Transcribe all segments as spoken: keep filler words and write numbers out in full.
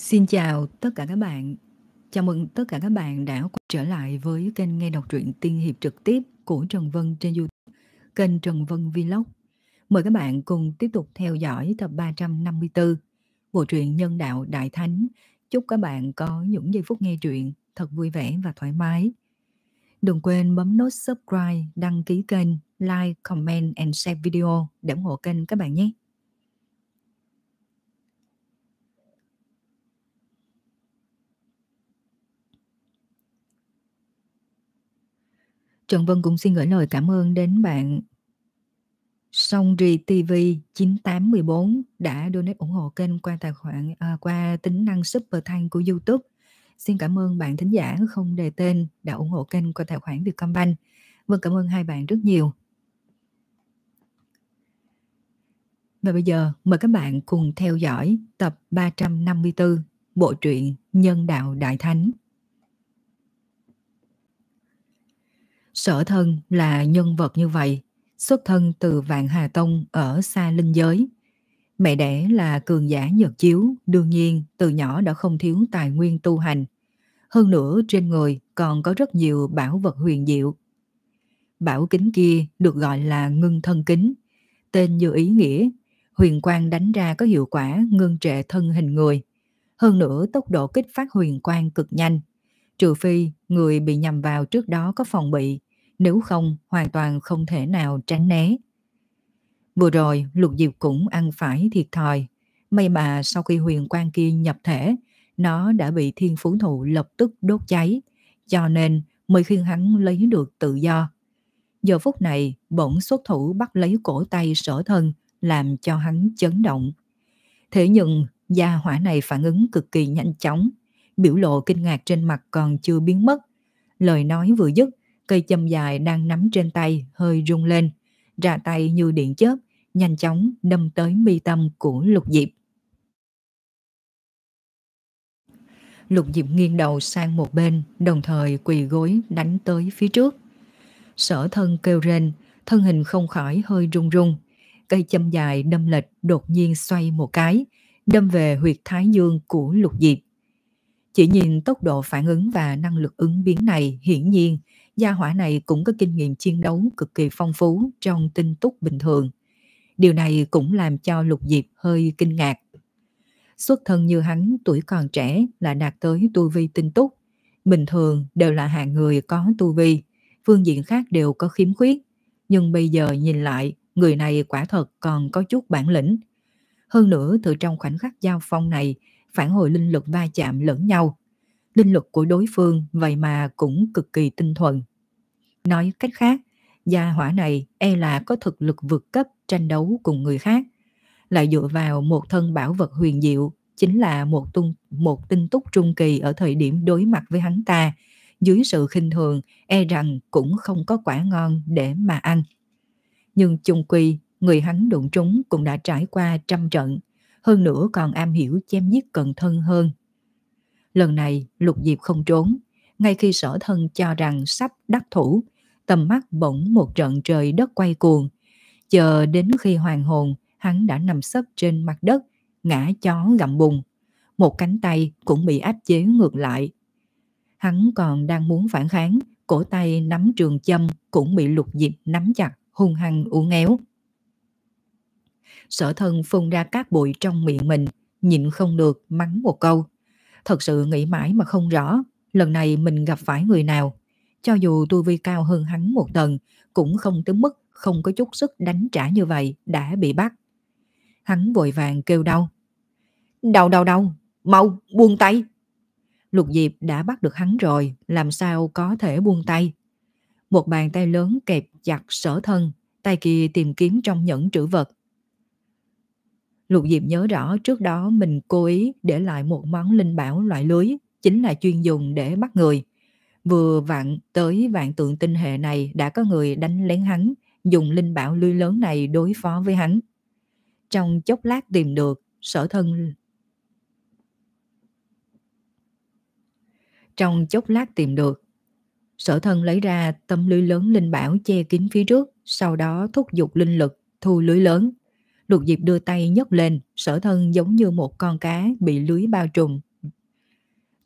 Xin chào tất cả các bạn. Chào mừng tất cả các bạn đã quay trở lại với kênh nghe đọc truyện tiên hiệp trực tiếp của Trần Vân trên YouTube, kênh Trần Vân Vlog. Mời các bạn cùng tiếp tục theo dõi tập ba trăm năm mươi tư, bộ truyện Nhân đạo Đại Thánh. Chúc các bạn có những giây phút nghe truyện thật vui vẻ và thoải mái. Đừng quên bấm nút subscribe, đăng ký kênh, like, comment and share video để ủng hộ kênh các bạn nhé. Trần Vân cũng xin gửi lời cảm ơn đến bạn Songri ti vi chín tám một bốn đã donate ủng hộ kênh qua tài khoản à, qua tính năng super thank của YouTube. Xin cảm ơn bạn thính giả không đề tên đã ủng hộ kênh qua tài khoản Vietcombank. Vâng, cảm ơn hai bạn rất nhiều. Và bây giờ mời các bạn cùng theo dõi tập ba trăm năm mươi tư, bộ truyện Nhân đạo Đại Thánh. Sở Thân là nhân vật như vậy, xuất thân từ Vạn Hà Tông ở xa linh giới. Mẹ đẻ là cường giả Nhật Chiếu, đương nhiên từ nhỏ đã không thiếu tài nguyên tu hành. Hơn nữa trên người còn có rất nhiều bảo vật huyền diệu. Bảo kính kia được gọi là ngưng thân kính, tên như ý nghĩa, huyền quang đánh ra có hiệu quả ngưng trệ thân hình người. Hơn nữa tốc độ kích phát huyền quang cực nhanh, trừ phi người bị nhằm vào trước đó có phòng bị, nếu không hoàn toàn không thể nào tránh né. Vừa rồi Lục Diệp cũng ăn phải thiệt thòi, may mà sau khi huyền quang kia nhập thể, nó đã bị thiên phú thụ lập tức đốt cháy, cho nên mới khiến hắn lấy được tự do. Giờ phút này bỗng xuất thủ bắt lấy cổ tay Sở Thân, làm cho hắn chấn động. Thế nhưng gia hỏa này phản ứng cực kỳ nhanh chóng, biểu lộ kinh ngạc trên mặt còn chưa biến mất. Lời nói vừa dứt, cây châm dài đang nắm trên tay hơi rung lên, ra tay như điện chớp, nhanh chóng đâm tới mi tâm của Lục Diệp. Lục Diệp nghiêng đầu sang một bên, đồng thời quỳ gối đánh tới phía trước. Sở Thân kêu rên, thân hình không khỏi hơi run run. Cây châm dài đâm lệch đột nhiên xoay một cái, đâm về huyệt thái dương của Lục Diệp. Chỉ nhìn tốc độ phản ứng và năng lực ứng biến này, hiển nhiên gia hỏa này cũng có kinh nghiệm chiến đấu cực kỳ phong phú trong tinh túc bình thường. Điều này cũng làm cho Lục Diệp hơi kinh ngạc. Xuất thân như hắn tuổi còn trẻ là đạt tới tu vi tinh túc, bình thường đều là hạng người có tu vi, phương diện khác đều có khiếm khuyết. Nhưng bây giờ nhìn lại, người này quả thật còn có chút bản lĩnh. Hơn nữa từ trong khoảnh khắc giao phong này, phản hồi linh lực va chạm lẫn nhau. Linh lực của đối phương vậy mà cũng cực kỳ tinh thuần. Nói cách khác, gia hỏa này e là có thực lực vượt cấp tranh đấu cùng người khác. Lại dựa vào một thân bảo vật huyền diệu, chính là một, tung, một tinh túc trung kỳ ở thời điểm đối mặt với hắn ta. Dưới sự khinh thường, e rằng cũng không có quả ngon để mà ăn. Nhưng chung quy, người hắn đụng trúng cũng đã trải qua trăm trận, hơn nữa còn am hiểu chém giết cận thân hơn. Lần này Lục Diệp không trốn, ngay khi Sở Thân cho rằng sắp đắc thủ, tầm mắt bỗng một trận trời đất quay cuồng. Chờ đến khi hoàn hồn, hắn đã nằm sấp trên mặt đất, ngã chó gặm bùn. Một cánh tay cũng bị áp chế ngược lại. Hắn còn đang muốn phản kháng, cổ tay nắm trường châm cũng bị Lục Diệp nắm chặt, hung hăng uốn éo. Sở Thân phun ra cát bụi trong miệng mình, nhịn không được mắng một câu. Thật sự nghĩ mãi mà không rõ, lần này mình gặp phải người nào. Cho dù tu vi cao hơn hắn một tầng, cũng không tới mức không có chút sức đánh trả như vậy đã bị bắt. Hắn vội vàng kêu đau. Đau đau đau, mau buông tay. Lục Diệp đã bắt được hắn rồi, làm sao có thể buông tay. Một bàn tay lớn kẹp chặt Sở Thân, tay kia tìm kiếm trong nhẫn trữ vật. Lục Diệp nhớ rõ trước đó mình cố ý để lại một món linh bảo loại lưới, chính là chuyên dùng để bắt người. Vừa vặn tới vạn tượng tinh hệ này đã có người đánh lén hắn, dùng linh bảo lưới lớn này đối phó với hắn. Trong chốc lát tìm được, Sở Thân Trong chốc lát tìm được, Sở Thân lấy ra tấm lưới lớn linh bảo che kín phía trước, sau đó thúc giục linh lực, thu lưới lớn. Lục Diệp đưa tay nhấc lên, Sở Thân giống như một con cá bị lưới bao trùm,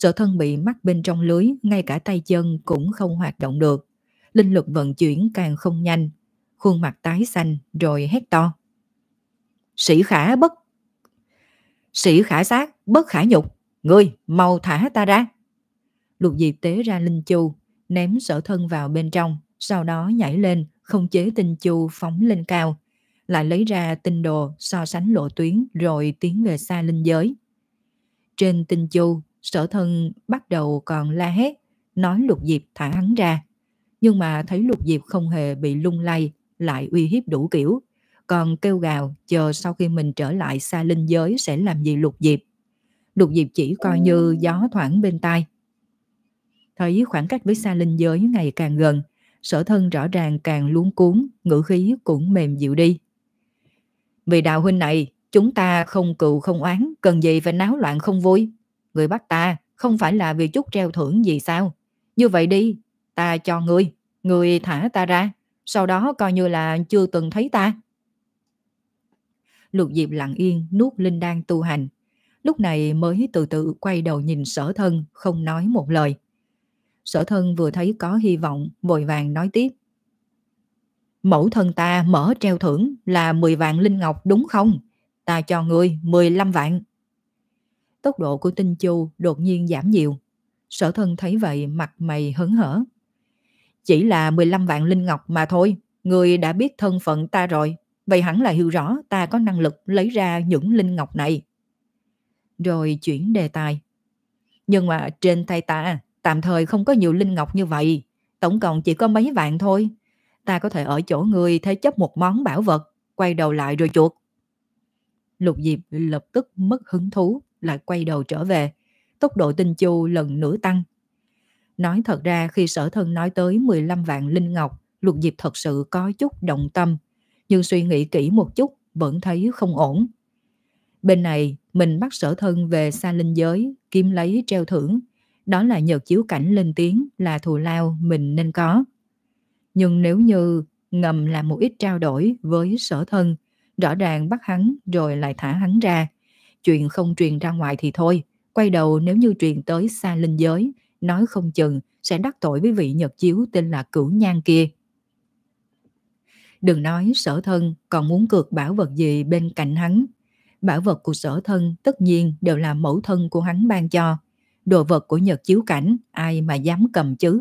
Sở Thân bị mắc bên trong lưới, ngay cả tay chân cũng không hoạt động được. Linh lực vận chuyển càng không nhanh, khuôn mặt tái xanh rồi hét to. Sĩ khả bất Sĩ khả sát, bất khả nhục, ngươi mau thả ta ra. Lục Diệp tế ra linh chu, ném Sở Thân vào bên trong, sau đó nhảy lên, không chế tinh chu phóng lên cao, lại lấy ra tinh đồ so sánh lộ tuyến rồi tiến về xa linh giới. Trên tinh chu, Sở Thân bắt đầu còn la hét, nói Lục Diệp thả hắn ra. Nhưng mà thấy Lục Diệp không hề bị lung lay, lại uy hiếp đủ kiểu, còn kêu gào chờ sau khi mình trở lại xa linh giới sẽ làm gì Lục Diệp. Lục Diệp chỉ coi như gió thoảng bên tai. Thấy khoảng cách với xa linh giới ngày càng gần, Sở Thân rõ ràng càng luống cuống, ngữ khí cũng mềm dịu đi. Vì đạo huynh này, chúng ta không cừu không oán, cần gì phải náo loạn không vui. Người bắt ta không phải là vì chút treo thưởng gì sao? Như vậy đi, ta cho ngươi, ngươi thả ta ra, sau đó coi như là chưa từng thấy ta. Lục Diệp lặng yên nuốt linh đan tu hành, lúc này mới từ từ quay đầu nhìn Sở Thân, không nói một lời. Sở Thân vừa thấy có hy vọng, vội vàng nói tiếp. Mẫu thân ta mở treo thưởng là mười vạn linh ngọc đúng không? Ta cho ngươi mười lăm vạn. Tốc độ của tinh chu đột nhiên giảm nhiều. Sở Thân thấy vậy mặt mày hớn hở. Chỉ là mười lăm vạn linh ngọc mà thôi, ngươi đã biết thân phận ta rồi, vậy hẳn là hiểu rõ ta có năng lực lấy ra những linh ngọc này. Rồi chuyển đề tài. Nhưng mà trên tay ta tạm thời không có nhiều linh ngọc như vậy, tổng cộng chỉ có mấy vạn thôi. Ta có thể ở chỗ ngươi thế chấp một món bảo vật, quay đầu lại rồi chuột. Lục Diệp lập tức mất hứng thú, lại quay đầu trở về. Tốc độ tinh chu lần nữa tăng. Nói thật ra khi Sở Thân nói tới mười lăm vạn linh ngọc, Lục Diệp thật sự có chút động tâm, nhưng suy nghĩ kỹ một chút vẫn thấy không ổn. Bên này mình bắt Sở Thân về xa linh giới kiếm lấy treo thưởng, đó là nhờ chiếu cảnh lên tiếng, là thù lao mình nên có. Nhưng nếu như ngầm làm một ít trao đổi với Sở Thân, rõ ràng bắt hắn rồi lại thả hắn ra, chuyện không truyền ra ngoài thì thôi, quay đầu nếu như truyền tới xa linh giới, nói không chừng sẽ đắc tội với vị nhật chiếu tên là Cửu Nhan kia. Đừng nói Sở Thân còn muốn cược bảo vật gì bên cạnh hắn. Bảo vật của Sở Thân tất nhiên đều là mẫu thân của hắn ban cho. Đồ vật của nhật chiếu cảnh ai mà dám cầm chứ.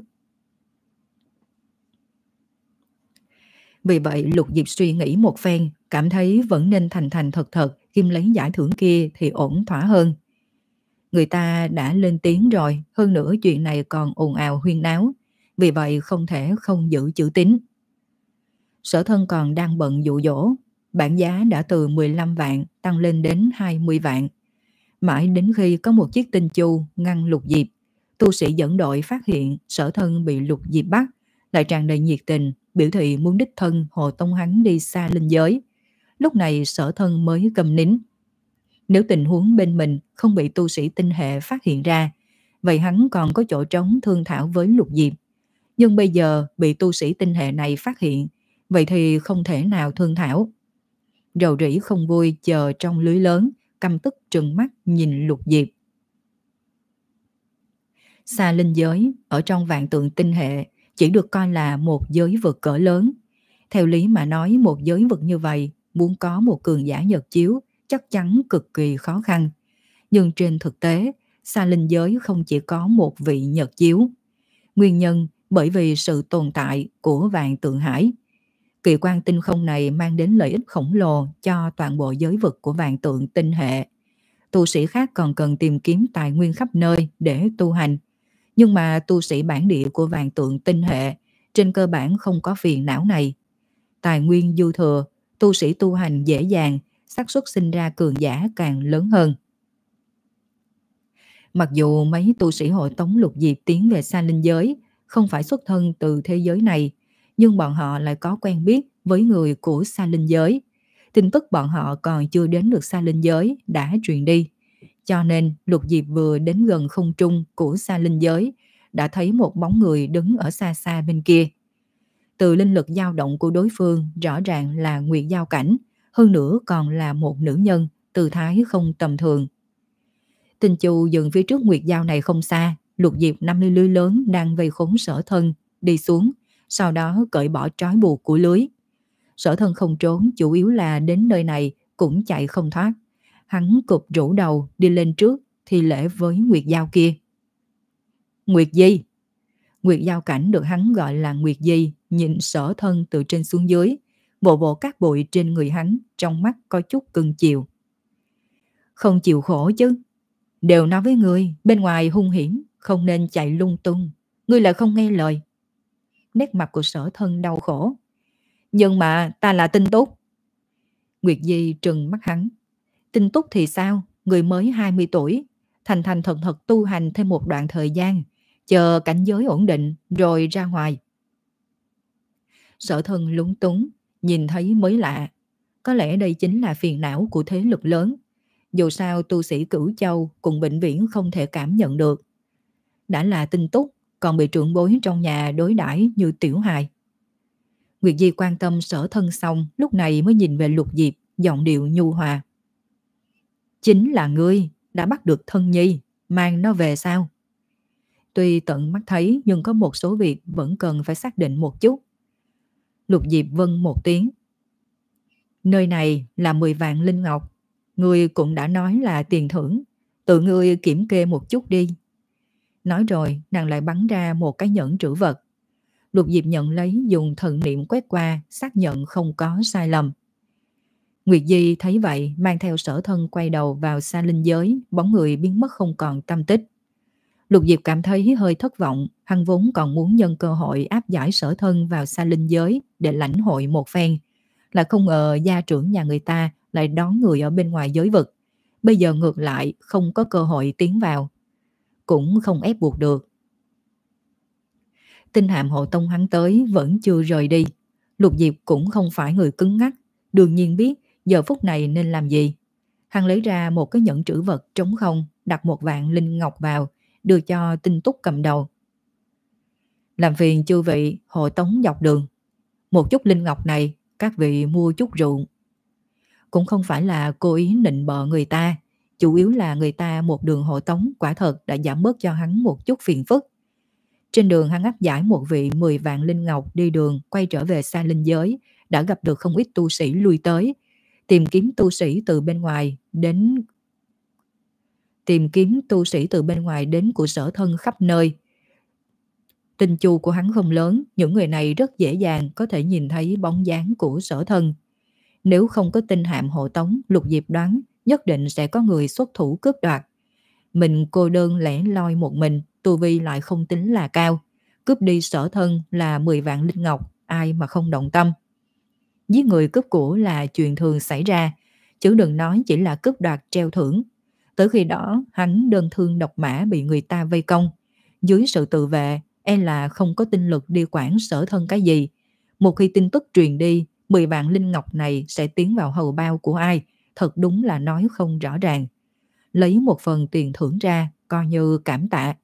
Vì vậy Lục Diệp suy nghĩ một phen, cảm thấy vẫn nên thành thành thật thật kim lấy giải thưởng kia thì ổn thỏa hơn. Người ta đã lên tiếng rồi, hơn nữa chuyện này còn ồn ào huyên náo, vì vậy không thể không giữ chữ tín. Sở Thân còn đang bận dụ dỗ, bản giá đã từ mười lăm vạn tăng lên đến hai mươi vạn. Mãi đến khi có một chiếc tinh chu ngăn Lục Diệp, tu sĩ dẫn đội phát hiện Sở Thân bị Lục Diệp bắt, lại tràn đầy nhiệt tình, biểu thị muốn đích thân hộ tống hắn đi xa linh giới. Lúc này Sở Thân mới cầm nín. Nếu tình huống bên mình không bị tu sĩ tinh hệ phát hiện ra, vậy hắn còn có chỗ trống thương thảo với Lục Diệp. Nhưng bây giờ bị tu sĩ tinh hệ này phát hiện, vậy thì không thể nào thương thảo. Rầu rĩ không vui chờ trong lưới lớn, căm tức trừng mắt nhìn Lục Diệp. Xa linh giới, ở trong vạn tượng tinh hệ, chỉ được coi là một giới vực cỡ lớn. Theo lý mà nói một giới vực như vậy, muốn có một cường giả nhật chiếu, chắc chắn cực kỳ khó khăn. Nhưng trên thực tế, xa linh giới không chỉ có một vị nhật chiếu. Nguyên nhân bởi vì sự tồn tại của vạn tượng hải. Kỳ quan tinh không này mang đến lợi ích khổng lồ cho toàn bộ giới vực của vạn tượng tinh hệ. Tu sĩ khác còn cần tìm kiếm tài nguyên khắp nơi để tu hành. Nhưng mà tu sĩ bản địa của vạn tượng tinh hệ trên cơ bản không có phiền não này. Tài nguyên dư thừa, tu sĩ tu hành dễ dàng, xác suất sinh ra cường giả càng lớn hơn. Mặc dù mấy tu sĩ hội tống Lục Diệp tiến về xa linh giới không phải xuất thân từ thế giới này, nhưng bọn họ lại có quen biết với người của xa linh giới. Tin tức bọn họ còn chưa đến được xa linh giới đã truyền đi. Cho nên Lục Diệp vừa đến gần không trung của xa linh giới, đã thấy một bóng người đứng ở xa xa bên kia. Từ linh lực dao động của đối phương rõ ràng là nguyệt giao cảnh, hơn nữa còn là một nữ nhân, tư thái không tầm thường. Tinh Chu dừng phía trước nguyệt dao này không xa. Lục Diệp nắm lấy lưới lớn đang vây khốn Sở Thân, đi xuống, sau đó cởi bỏ trói buộc của lưới. Sở Thân không trốn, chủ yếu là đến nơi này cũng chạy không thoát. Hắn cụp rũ đầu đi lên trước thì lễ với nguyệt dao kia. Nguyệt Di. Nguyệt Giao Cảnh được hắn gọi là Nguyệt Di, nhìn Sở Thân từ trên xuống dưới, bộ bộ các bụi trên người hắn, trong mắt có chút cưng chiều. Không chịu khổ chứ. Đều nói với ngươi, bên ngoài hung hiểm, không nên chạy lung tung. Ngươi lại không nghe lời. Nét mặt của Sở Thân đau khổ. Nhưng mà ta là Tinh Túc. Nguyệt Di trừng mắt hắn. Tinh Túc thì sao? Người mới hai mươi tuổi, thành thành thật thật tu hành thêm một đoạn thời gian, chờ cảnh giới ổn định rồi ra ngoài. Sở Thân lúng túng, nhìn thấy mới lạ. Có lẽ đây chính là phiền não của thế lực lớn. Dù sao tu sĩ Cửu Châu cùng bệnh viễn không thể cảm nhận được. Đã là Tinh Túc, còn bị trưởng bối trong nhà đối đãi như tiểu hài. Nguyệt Di quan tâm Sở Thân xong, lúc này mới nhìn về Lục Diệp, giọng điệu nhu hòa. Chính là ngươi đã bắt được Thân Nhi, mang nó về sao? Tuy tận mắt thấy nhưng có một số việc vẫn cần phải xác định một chút. Lục Diệp vâng một tiếng. Nơi này là mười vạn linh ngọc. Ngươi cũng đã nói là tiền thưởng, tự ngươi kiểm kê một chút đi. Nói rồi nàng lại bắn ra một cái nhẫn trữ vật. Lục Diệp nhận lấy, dùng thần niệm quét qua, xác nhận không có sai lầm. Nguyệt Di thấy vậy, mang theo Sở Thân quay đầu vào xa linh giới, bóng người biến mất không còn tâm tích. Lục Diệp cảm thấy hơi thất vọng, hắn vốn còn muốn nhân cơ hội áp giải Sở Thân vào xa linh giới để lãnh hội một phen, lại không ngờ gia trưởng nhà người ta lại đón người ở bên ngoài giới vực. Bây giờ ngược lại không có cơ hội tiến vào, cũng không ép buộc được. Tinh hạm hộ tông hắn tới vẫn chưa rời đi. Lục Diệp cũng không phải người cứng ngắc, đương nhiên biết giờ phút này nên làm gì. Hắn lấy ra một cái nhẫn trữ vật trống không, đặt một vạn linh ngọc vào, đưa cho Tinh Túc cầm đầu. Làm phiền chư vị hộ tống dọc đường. Một chút linh ngọc này các vị mua chút rượu. Cũng không phải là cố ý nịnh bợ người ta, chủ yếu là người ta một đường hộ tống quả thật đã giảm bớt cho hắn một chút phiền phức. Trên đường hắn áp giải một vị mười vạn linh ngọc đi đường quay trở về xa linh giới, đã gặp được không ít tu sĩ lui tới, tìm kiếm tu sĩ từ bên ngoài đến tìm kiếm tu sĩ từ bên ngoài đến của Sở Thân khắp nơi. Tinh chu của hắn không lớn, những người này rất dễ dàng có thể nhìn thấy bóng dáng của Sở Thân. Nếu không có tinh hạm hộ tống, Lục Diệp đoán nhất định sẽ có người xuất thủ cướp đoạt. Mình cô đơn lẻ loi một mình, tu vi lại không tính là cao, cướp đi Sở Thân là mười vạn linh ngọc, ai mà không động tâm. Giết người cướp của là chuyện thường xảy ra, chứ đừng nói chỉ là cướp đoạt treo thưởng. Tới khi đó hắn đơn thương độc mã bị người ta vây công, dưới sự tự vệ e là không có tinh lực đi quản Sở Thân cái gì. Một khi tin tức truyền đi, mười vạn linh ngọc này sẽ tiến vào hầu bao của ai, thật đúng là nói không rõ ràng. Lấy một phần tiền thưởng ra coi như cảm tạ.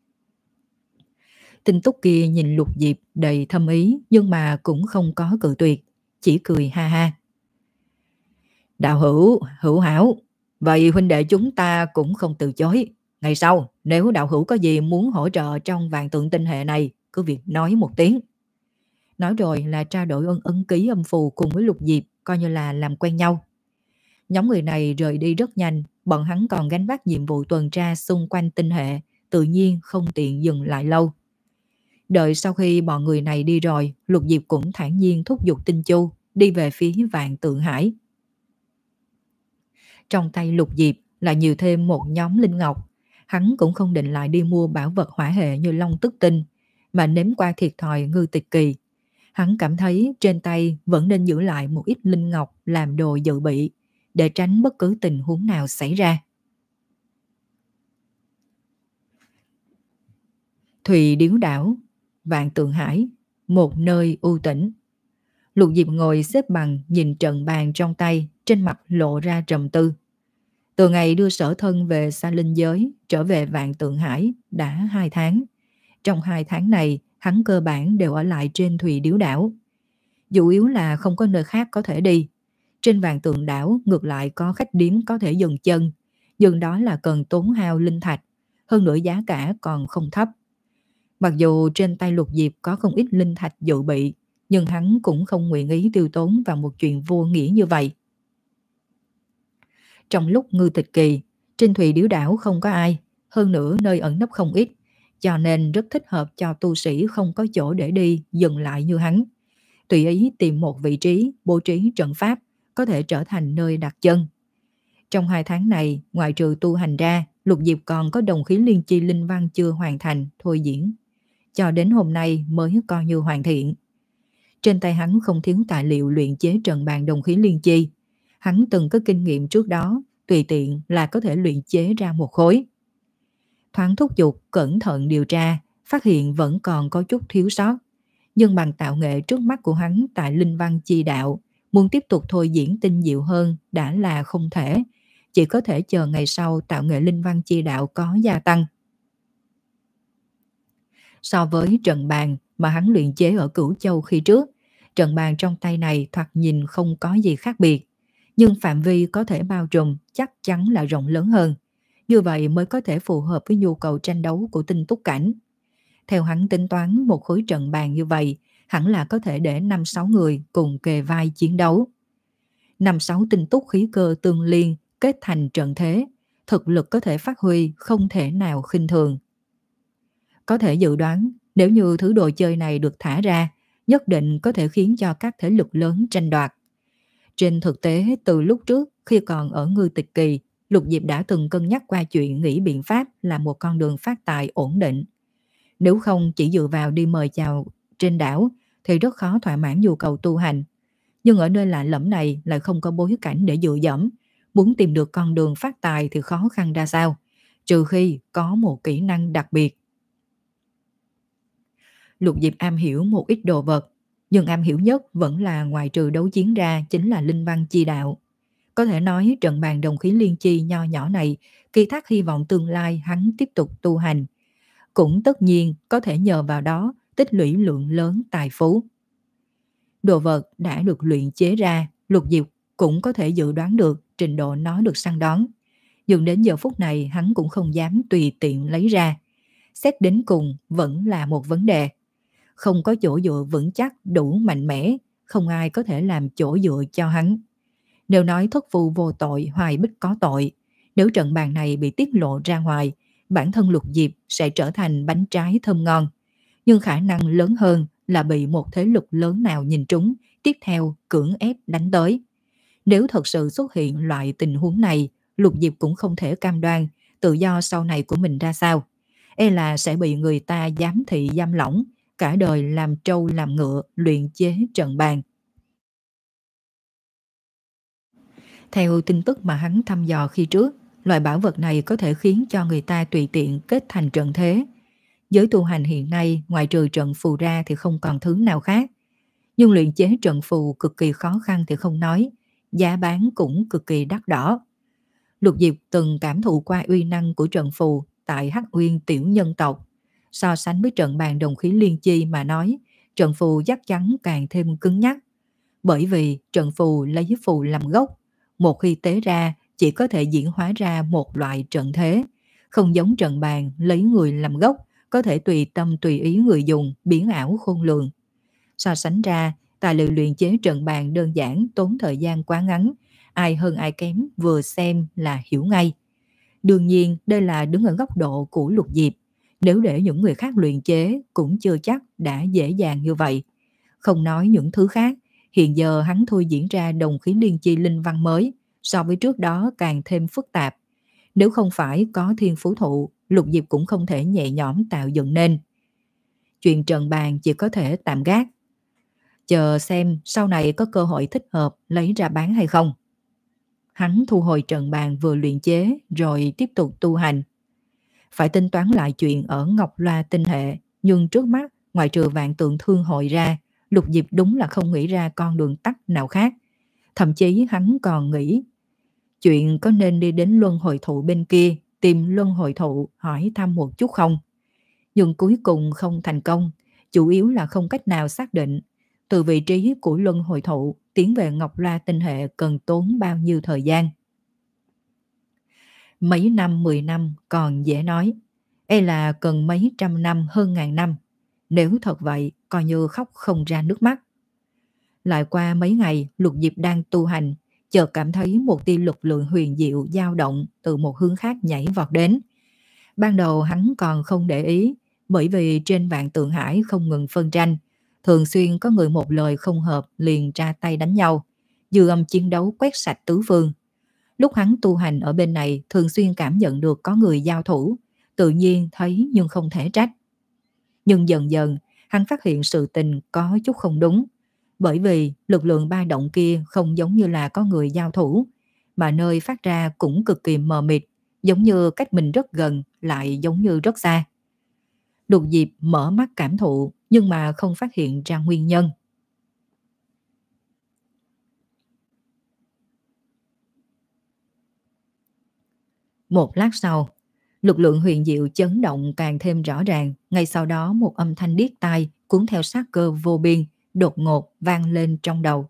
Tinh Túc kia nhìn Lục Diệp đầy thâm ý, nhưng mà cũng không có cự tuyệt, chỉ cười ha ha. Đạo hữu, hữu hảo, vậy huynh đệ chúng ta cũng không từ chối. Ngày sau, nếu đạo hữu có gì muốn hỗ trợ trong vạn tượng tinh hệ này, cứ việc nói một tiếng. Nói rồi là trao đổi ân ấn ký âm phù cùng với Lục Diệp, coi như là làm quen nhau. Nhóm người này rời đi rất nhanh, bọn hắn còn gánh vác nhiệm vụ tuần tra xung quanh tinh hệ, tự nhiên không tiện dừng lại lâu. Đợi sau khi bọn người này đi rồi, Lục Diệp cũng thản nhiên thúc giục Tinh Chu đi về phía Vạn Tượng Hải. Trong tay Lục Diệp là nhiều thêm một nhóm linh ngọc. Hắn cũng không định lại đi mua bảo vật hỏa hệ như Long Tức Tinh, mà nếm qua thiệt thòi Ngư Tịch Kỳ. Hắn cảm thấy trên tay vẫn nên giữ lại một ít linh ngọc làm đồ dự bị, để tránh bất cứ tình huống nào xảy ra. Thùy Điếu Đảo, Vạn Tượng Hải, một nơi u tĩnh. Lục Diệp ngồi xếp bằng nhìn trận bàn trong tay, trên mặt lộ ra trầm tư. Từ ngày đưa Sở Thân về xa linh giới, trở về Vạn Tượng Hải đã hai tháng. Trong hai tháng này, hắn cơ bản đều ở lại trên Thùy Điếu Đảo. Chủ yếu là không có nơi khác có thể đi. Trên Vạn Tượng Đảo ngược lại có khách điếm có thể dừng chân, nhưng đó là cần tốn hao linh thạch, hơn nữa giá cả còn không thấp. Mặc dù trên tay Lục Diệp có không ít linh thạch dự bị, nhưng hắn cũng không nguyện ý tiêu tốn vào một chuyện vô nghĩa như vậy. Trong lúc Ngư Tịch Kỳ, trên thuyền điếu đảo không có ai, hơn nữa nơi ẩn nấp không ít, cho nên rất thích hợp cho tu sĩ không có chỗ để đi dừng lại như hắn. Tùy ý tìm một vị trí, bố trí trận pháp, có thể trở thành nơi đặt chân. Trong hai tháng này, ngoại trừ tu hành ra, Lục Diệp còn có đồng khí liên chi linh văn chưa hoàn thành, thôi diễn. Cho đến hôm nay mới coi như hoàn thiện. Trên tay hắn không thiếu tài liệu luyện chế trận bàn đồng khí liên chi. Hắn từng có kinh nghiệm trước đó, tùy tiện là có thể luyện chế ra một khối. Thoáng thúc giục, cẩn thận điều tra, phát hiện vẫn còn có chút thiếu sót. Nhưng bằng tạo nghệ trước mắt của hắn tại linh văn chi đạo, muốn tiếp tục thôi diễn tinh diệu hơn đã là không thể. Chỉ có thể chờ ngày sau tạo nghệ linh văn chi đạo có gia tăng. So với trận bàn mà hắn luyện chế ở Cửu Châu khi trước, trận bàn trong tay này thoạt nhìn không có gì khác biệt, nhưng phạm vi có thể bao trùm chắc chắn là rộng lớn hơn. Như vậy mới có thể phù hợp với nhu cầu tranh đấu của tinh túc cảnh. Theo hắn tính toán, một khối trận bàn như vậy hẳn là có thể để năm sáu người cùng kề vai chiến đấu. Năm sáu tinh túc khí cơ tương liên kết thành trận thế, thực lực có thể phát huy không thể nào khinh thường. Có thể dự đoán, nếu như thứ đồ chơi này được thả ra, nhất định có thể khiến cho các thế lực lớn tranh đoạt. Trên thực tế, từ lúc trước, khi còn ở Ngư Tịch Kỳ, Lục Diệp đã từng cân nhắc qua chuyện nghĩ biện pháp là một con đường phát tài ổn định. Nếu không chỉ dựa vào đi mời chào trên đảo, thì rất khó thỏa mãn nhu cầu tu hành. Nhưng ở nơi lạ lẫm này lại không có bối cảnh để dựa dẫm. Muốn tìm được con đường phát tài thì khó khăn ra sao, trừ khi có một kỹ năng đặc biệt. Lục Diệp am hiểu một ít đồ vật, nhưng am hiểu nhất vẫn là ngoài trừ đấu chiến ra chính là linh văn chi đạo. Có thể nói trận bàn đồng khí liên chi nho nhỏ này kỳ thác hy vọng tương lai hắn tiếp tục tu hành. Cũng tất nhiên có thể nhờ vào đó tích lũy lượng lớn tài phú. Đồ vật đã được luyện chế ra, Lục Diệp cũng có thể dự đoán được trình độ nó được săn đón. Nhưng đến giờ phút này hắn cũng không dám tùy tiện lấy ra. Xét đến cùng vẫn là một vấn đề. Không có chỗ dựa vững chắc đủ mạnh mẽ, không ai có thể làm chỗ dựa cho hắn. Nếu nói thất phu vô tội, hoài bích có tội, nếu trận bàn này bị tiết lộ ra ngoài, bản thân Lục Diệp sẽ trở thành bánh trái thơm ngon. Nhưng khả năng lớn hơn là bị một thế lực lớn nào nhìn trúng, tiếp theo cưỡng ép đánh tới. Nếu thật sự xuất hiện loại tình huống này, Lục Diệp cũng không thể cam đoan tự do sau này của mình ra sao. E là sẽ bị người ta giám thị giam lỏng, cả đời làm trâu làm ngựa luyện chế trận bàn. Theo tin tức mà hắn thăm dò khi trước, loại bảo vật này có thể khiến cho người ta tùy tiện kết thành trận thế. Giới tu hành hiện nay ngoài trừ trận phù ra thì không còn thứ nào khác. Nhưng luyện chế trận phù cực kỳ khó khăn thì không nói, giá bán cũng cực kỳ đắt đỏ. Lục Diệp từng cảm thụ qua uy năng của trận phù tại Hắc Uyên tiểu nhân tộc. So sánh với trận bàn đồng khí liên chi mà nói, trận phù chắc chắn càng thêm cứng nhắc. Bởi vì trận phù lấy phù làm gốc, một khi tế ra chỉ có thể diễn hóa ra một loại trận thế. Không giống trận bàn lấy người làm gốc, có thể tùy tâm tùy ý người dùng, biến ảo khôn lường. So sánh ra, tài liệu luyện chế trận bàn đơn giản tốn thời gian quá ngắn, ai hơn ai kém vừa xem là hiểu ngay. Đương nhiên đây là đứng ở góc độ của Lục Diệp, nếu để những người khác luyện chế cũng chưa chắc đã dễ dàng như vậy. Không nói những thứ khác, hiện giờ hắn thôi diễn ra đồng khí liên chi linh văn mới, so với trước đó càng thêm phức tạp. Nếu không phải có thiên phú thụ, Lục Diệp cũng không thể nhẹ nhõm tạo dựng nên. Chuyện trận bàn chỉ có thể tạm gác, chờ xem sau này có cơ hội thích hợp lấy ra bán hay không. Hắn thu hồi trận bàn vừa luyện chế rồi tiếp tục tu hành. Phải tính toán lại chuyện ở Ngọc Loa tinh hệ, nhưng trước mắt ngoại trừ vạn tượng thương hội ra, Lục Diệp đúng là không nghĩ ra con đường tắt nào khác. Thậm chí hắn còn nghĩ chuyện có nên đi đến luân hồi thụ bên kia tìm luân hồi thụ hỏi thăm một chút không. Nhưng cuối cùng không thành công, chủ yếu là không cách nào xác định từ vị trí của luân hồi thụ tiến về Ngọc Loa tinh hệ cần tốn bao nhiêu thời gian. mấy năm mười năm còn dễ nói, e là cần mấy trăm năm hơn ngàn năm. Nếu thật vậy, coi như khóc không ra nước mắt. Lại qua mấy ngày, Lục Diệp đang tu hành, chợt cảm thấy một tia lực lượng huyền diệu dao động từ một hướng khác nhảy vọt đến. Ban đầu hắn còn không để ý, bởi vì trên vạn tượng hải không ngừng phân tranh, thường xuyên có người một lời không hợp liền ra tay đánh nhau, dư âm chiến đấu quét sạch tứ phương. Lúc hắn tu hành ở bên này thường xuyên cảm nhận được có người giao thủ, tự nhiên thấy nhưng không thể trách. Nhưng dần dần, hắn phát hiện sự tình có chút không đúng, bởi vì lực lượng ba động kia không giống như là có người giao thủ, mà nơi phát ra cũng cực kỳ mờ mịt, giống như cách mình rất gần lại giống như rất xa. Lục Diệp mở mắt cảm thụ nhưng mà không phát hiện ra nguyên nhân. Một lát sau, lực lượng huyền diệu chấn động càng thêm rõ ràng, ngay sau đó một âm thanh điếc tai cuốn theo sát cơ vô biên đột ngột vang lên trong đầu.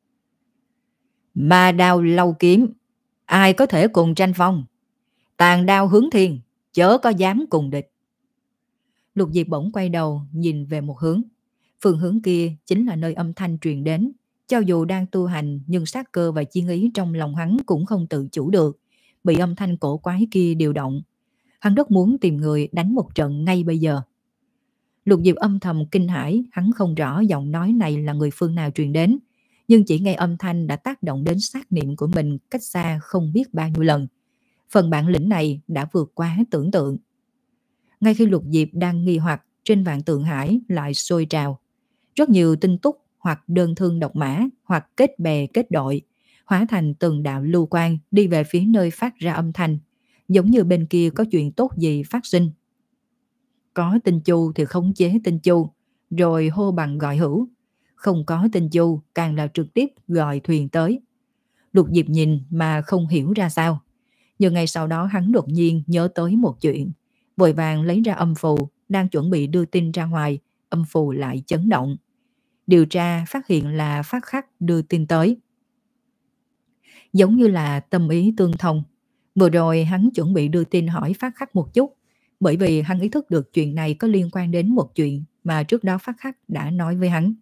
Ma đao lâu kiếm, ai có thể cùng tranh phong? Tàn đao hướng thiên, chớ có dám cùng địch. Lục Diệp bỗng quay đầu nhìn về một hướng. Phương hướng kia chính là nơi âm thanh truyền đến. Cho dù đang tu hành nhưng sát cơ và chiến ý trong lòng hắn cũng không tự chủ được, bị âm thanh cổ quái kia điều động. Hắn rất muốn tìm người đánh một trận ngay bây giờ. Lục Diệp âm thầm kinh hãi, hắn không rõ giọng nói này là người phương nào truyền đến, nhưng chỉ nghe âm thanh đã tác động đến sát niệm của mình cách xa không biết bao nhiêu lần. Phần bản lĩnh này đã vượt quá tưởng tượng. Ngay khi Lục Diệp đang nghi hoặc, trên vạn tượng hải lại sôi trào. Rất nhiều tinh túc hoặc đơn thương độc mã hoặc kết bè kết đội, hóa thành từng đạo lưu quang đi về phía nơi phát ra âm thanh, giống như bên kia có chuyện tốt gì phát sinh. Có tinh chu thì khống chế tinh chu, rồi hô bằng gọi hữu. Không có tinh chu càng là trực tiếp gọi thuyền tới. Lục Diệp nhìn mà không hiểu ra sao. Nhưng ngay sau đó hắn đột nhiên nhớ tới một chuyện, vội vàng lấy ra âm phù, đang chuẩn bị đưa tin ra ngoài, âm phù lại chấn động. Điều tra phát hiện là Phát Khắc đưa tin tới. Giống như là tâm ý tương thông. Vừa rồi hắn chuẩn bị đưa tin hỏi Phát Khắc một chút, bởi vì hắn ý thức được chuyện này có liên quan đến một chuyện mà trước đó Phát Khắc đã nói với hắn.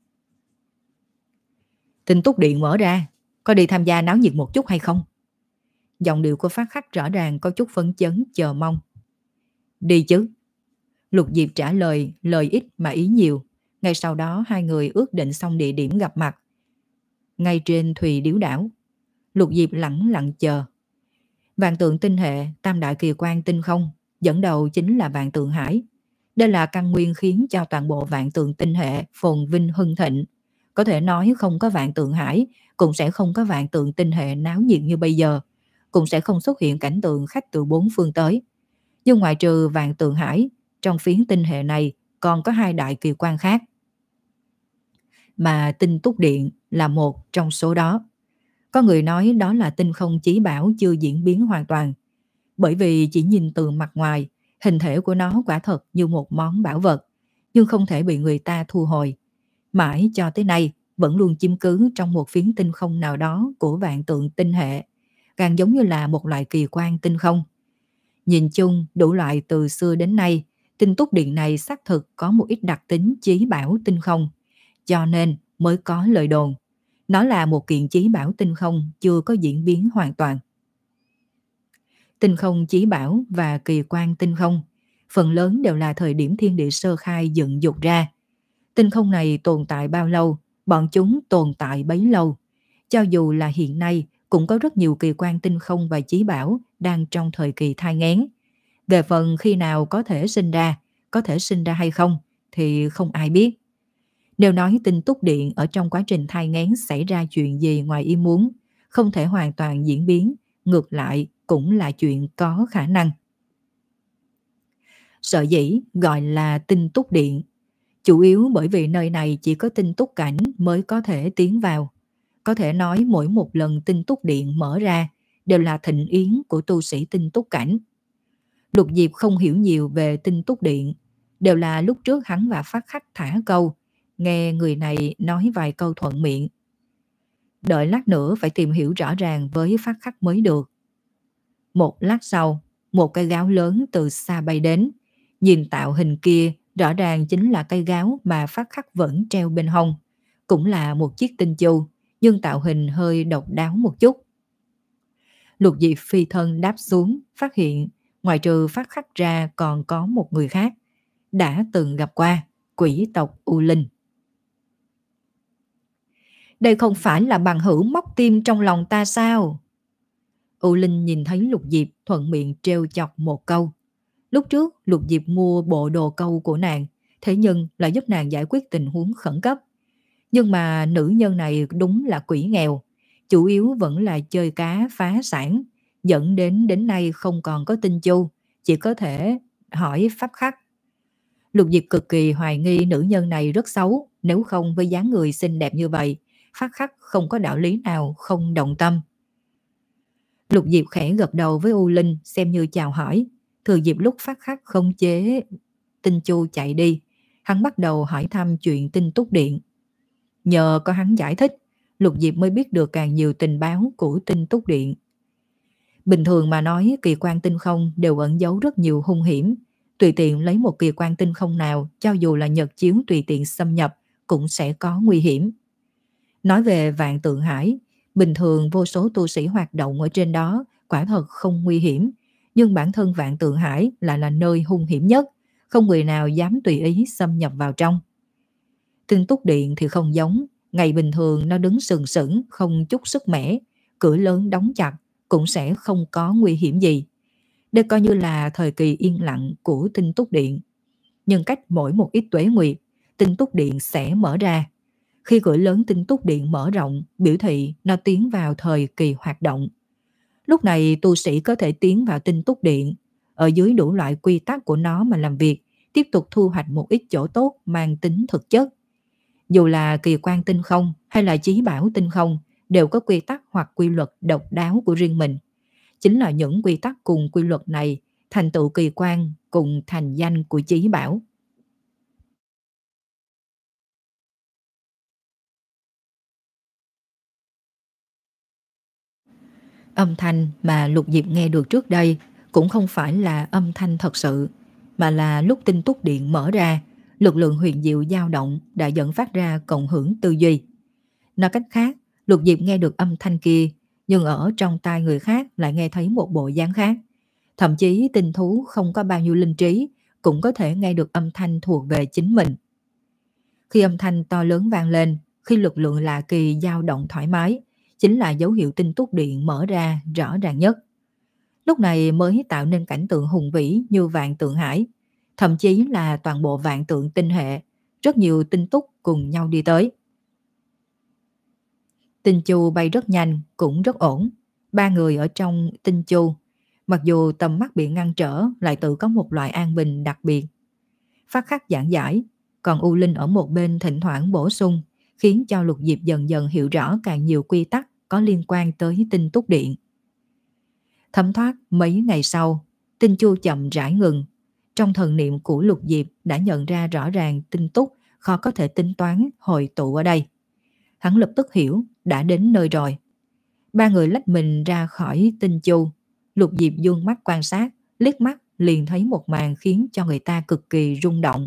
Tin túc điện mở ra, có đi tham gia náo nhiệt một chút hay không? Giọng điệu của Phát Khắc rõ ràng có chút phấn chấn chờ mong. Đi chứ. Lục Diệp trả lời lời ít mà ý nhiều. Ngay sau đó hai người ước định xong địa điểm gặp mặt. Ngay trên Thùy Điếu đảo. Lục Diệp lẳng lặng chờ. Vạn tượng tinh hệ, tam đại kỳ quan tinh không, dẫn đầu chính là vạn tượng hải. Đây là căn nguyên khiến cho toàn bộ vạn tượng tinh hệ phồn vinh hưng thịnh. Có thể nói không có vạn tượng hải, cũng sẽ không có vạn tượng tinh hệ náo nhiệt như bây giờ, cũng sẽ không xuất hiện cảnh tượng khách từ bốn phương tới. Nhưng ngoại trừ vạn tượng hải, trong phiến tinh hệ này còn có hai đại kỳ quan khác. Mà tinh túc điện là một trong số đó. Có người nói đó là tinh không chí bảo chưa diễn biến hoàn toàn. Bởi vì chỉ nhìn từ mặt ngoài, hình thể của nó quả thật như một món bảo vật, nhưng không thể bị người ta thu hồi. Mãi cho tới nay vẫn luôn chiếm cứ trong một phiến tinh không nào đó của vạn tượng tinh hệ, càng giống như là một loại kỳ quan tinh không. Nhìn chung đủ loại từ xưa đến nay, tinh túc điện này xác thực có một ít đặc tính chí bảo tinh không, cho nên mới có lời đồn. Nó là một kiện chí bảo tinh không chưa có diễn biến hoàn toàn. Tinh không chí bảo và kỳ quan tinh không, phần lớn đều là thời điểm thiên địa sơ khai dựng dục ra. Tinh không này tồn tại bao lâu, bọn chúng tồn tại bấy lâu. Cho dù là hiện nay, cũng có rất nhiều kỳ quan tinh không và chí bảo đang trong thời kỳ thai nghén. Về phần khi nào có thể sinh ra, có thể sinh ra hay không, thì không ai biết. Nếu nói tinh túc điện ở trong quá trình thai nghén xảy ra chuyện gì ngoài ý muốn, không thể hoàn toàn diễn biến, ngược lại cũng là chuyện có khả năng. Sở dĩ gọi là tinh túc điện, chủ yếu bởi vì nơi này chỉ có tinh túc cảnh mới có thể tiến vào. Có thể nói mỗi một lần tinh túc điện mở ra đều là thịnh yến của tu sĩ tinh túc cảnh. Lục Diệp không hiểu nhiều về tinh túc điện, đều là lúc trước hắn và Phát Khắc thả câu, nghe người này nói vài câu thuận miệng. Đợi lát nữa phải tìm hiểu rõ ràng với Phát Khắc mới được. Một lát sau, một cây gáo lớn từ xa bay đến. Nhìn tạo hình kia, rõ ràng chính là cây gáo mà Phát Khắc vẫn treo bên hông. Cũng là một chiếc tinh chu, nhưng tạo hình hơi độc đáo một chút. Lục Diệp phi thân đáp xuống, phát hiện ngoài trừ Phát Khắc ra còn có một người khác, đã từng gặp qua, quỷ tộc U Linh. Đây không phải là bằng hữu móc tim trong lòng ta sao? U Linh nhìn thấy Lục Diệp thuận miệng trêu chọc một câu. Lúc trước Lục Diệp mua bộ đồ câu của nàng, thế nhưng lại giúp nàng giải quyết tình huống khẩn cấp. Nhưng mà nữ nhân này đúng là quỷ nghèo, chủ yếu vẫn là chơi cá phá sản, dẫn đến đến nay không còn có tinh chu, chỉ có thể hỏi Pháp Khắc. Lục Diệp cực kỳ hoài nghi nữ nhân này rất xấu, nếu không với dáng người xinh đẹp như vậy, Pháp Khắc không có đạo lý nào không động tâm. Lục Diệp khẽ gật đầu với U Linh xem như chào hỏi, thừa dịp lúc Pháp Khắc khống chế tinh chu chạy đi, hắn bắt đầu hỏi thăm chuyện tinh túc điện. Nhờ có hắn giải thích, Lục Diệp mới biết được càng nhiều tình báo của tinh túc điện. Bình thường mà nói, kỳ quan tinh không đều ẩn giấu rất nhiều hung hiểm. Tùy tiện lấy một kỳ quan tinh không nào, cho dù là nhật chiếu tùy tiện xâm nhập, cũng sẽ có nguy hiểm. Nói về Vạn Tượng Hải, bình thường vô số tu sĩ hoạt động ở trên đó, quả thật không nguy hiểm. Nhưng bản thân Vạn Tượng Hải lại là nơi hung hiểm nhất, không người nào dám tùy ý xâm nhập vào trong. Tinh túc điện thì không giống, ngày bình thường nó đứng sừng sững, không chút sức mẻ, cửa lớn đóng chặt, cũng sẽ không có nguy hiểm gì. Đây coi như là thời kỳ yên lặng của tinh túc điện. Nhưng cách mỗi một ít tuế nguyệt, tinh túc điện sẽ mở ra. Khi cửa lớn tinh túc điện mở rộng, biểu thị nó tiến vào thời kỳ hoạt động. Lúc này tu sĩ có thể tiến vào tinh túc điện, ở dưới đủ loại quy tắc của nó mà làm việc, tiếp tục thu hoạch một ít chỗ tốt mang tính thực chất. Dù là kỳ quan tinh không hay là chí bảo tinh không, đều có quy tắc hoặc quy luật độc đáo của riêng mình. Chính là những quy tắc cùng quy luật này thành tựu kỳ quan cùng thành danh của chí bảo. Âm thanh mà Lục Diệp nghe được trước đây cũng không phải là âm thanh thật sự, mà là lúc tinh túc điện mở ra, lực lượng huyền diệu dao động đã dẫn phát ra cộng hưởng tư duy. Nói cách khác, Lục Diệp nghe được âm thanh kia, nhưng ở trong tai người khác lại nghe thấy một bộ dáng khác. Thậm chí tinh thú không có bao nhiêu linh trí cũng có thể nghe được âm thanh thuộc về chính mình. Khi âm thanh to lớn vang lên, khi lực lượng lạ kỳ dao động thoải mái, chính là dấu hiệu tinh túc điện mở ra rõ ràng nhất. Lúc này mới tạo nên cảnh tượng hùng vĩ như Vạn Tượng Hải, thậm chí là toàn bộ vạn tượng tinh hệ, rất nhiều tinh túc cùng nhau đi tới. Tinh chu bay rất nhanh, cũng rất ổn. Ba người ở trong tinh chu, mặc dù tầm mắt bị ngăn trở, lại tự có một loại an bình đặc biệt. Phát Khắc giảng giải, còn U Linh ở một bên thỉnh thoảng bổ sung, khiến cho Lục Diệp dần dần hiểu rõ càng nhiều quy tắc có liên quan tới tinh túc điện. Thấm thoát mấy ngày sau, tinh chu chậm rãi ngừng. Trong thần niệm của Lục Diệp đã nhận ra rõ ràng tinh túc khó có thể tính toán hội tụ ở đây. Hắn lập tức hiểu đã đến nơi rồi. Ba người lách mình ra khỏi tinh chu. Lục Diệp dương mắt quan sát, liếc mắt liền thấy một màn khiến cho người ta cực kỳ rung động.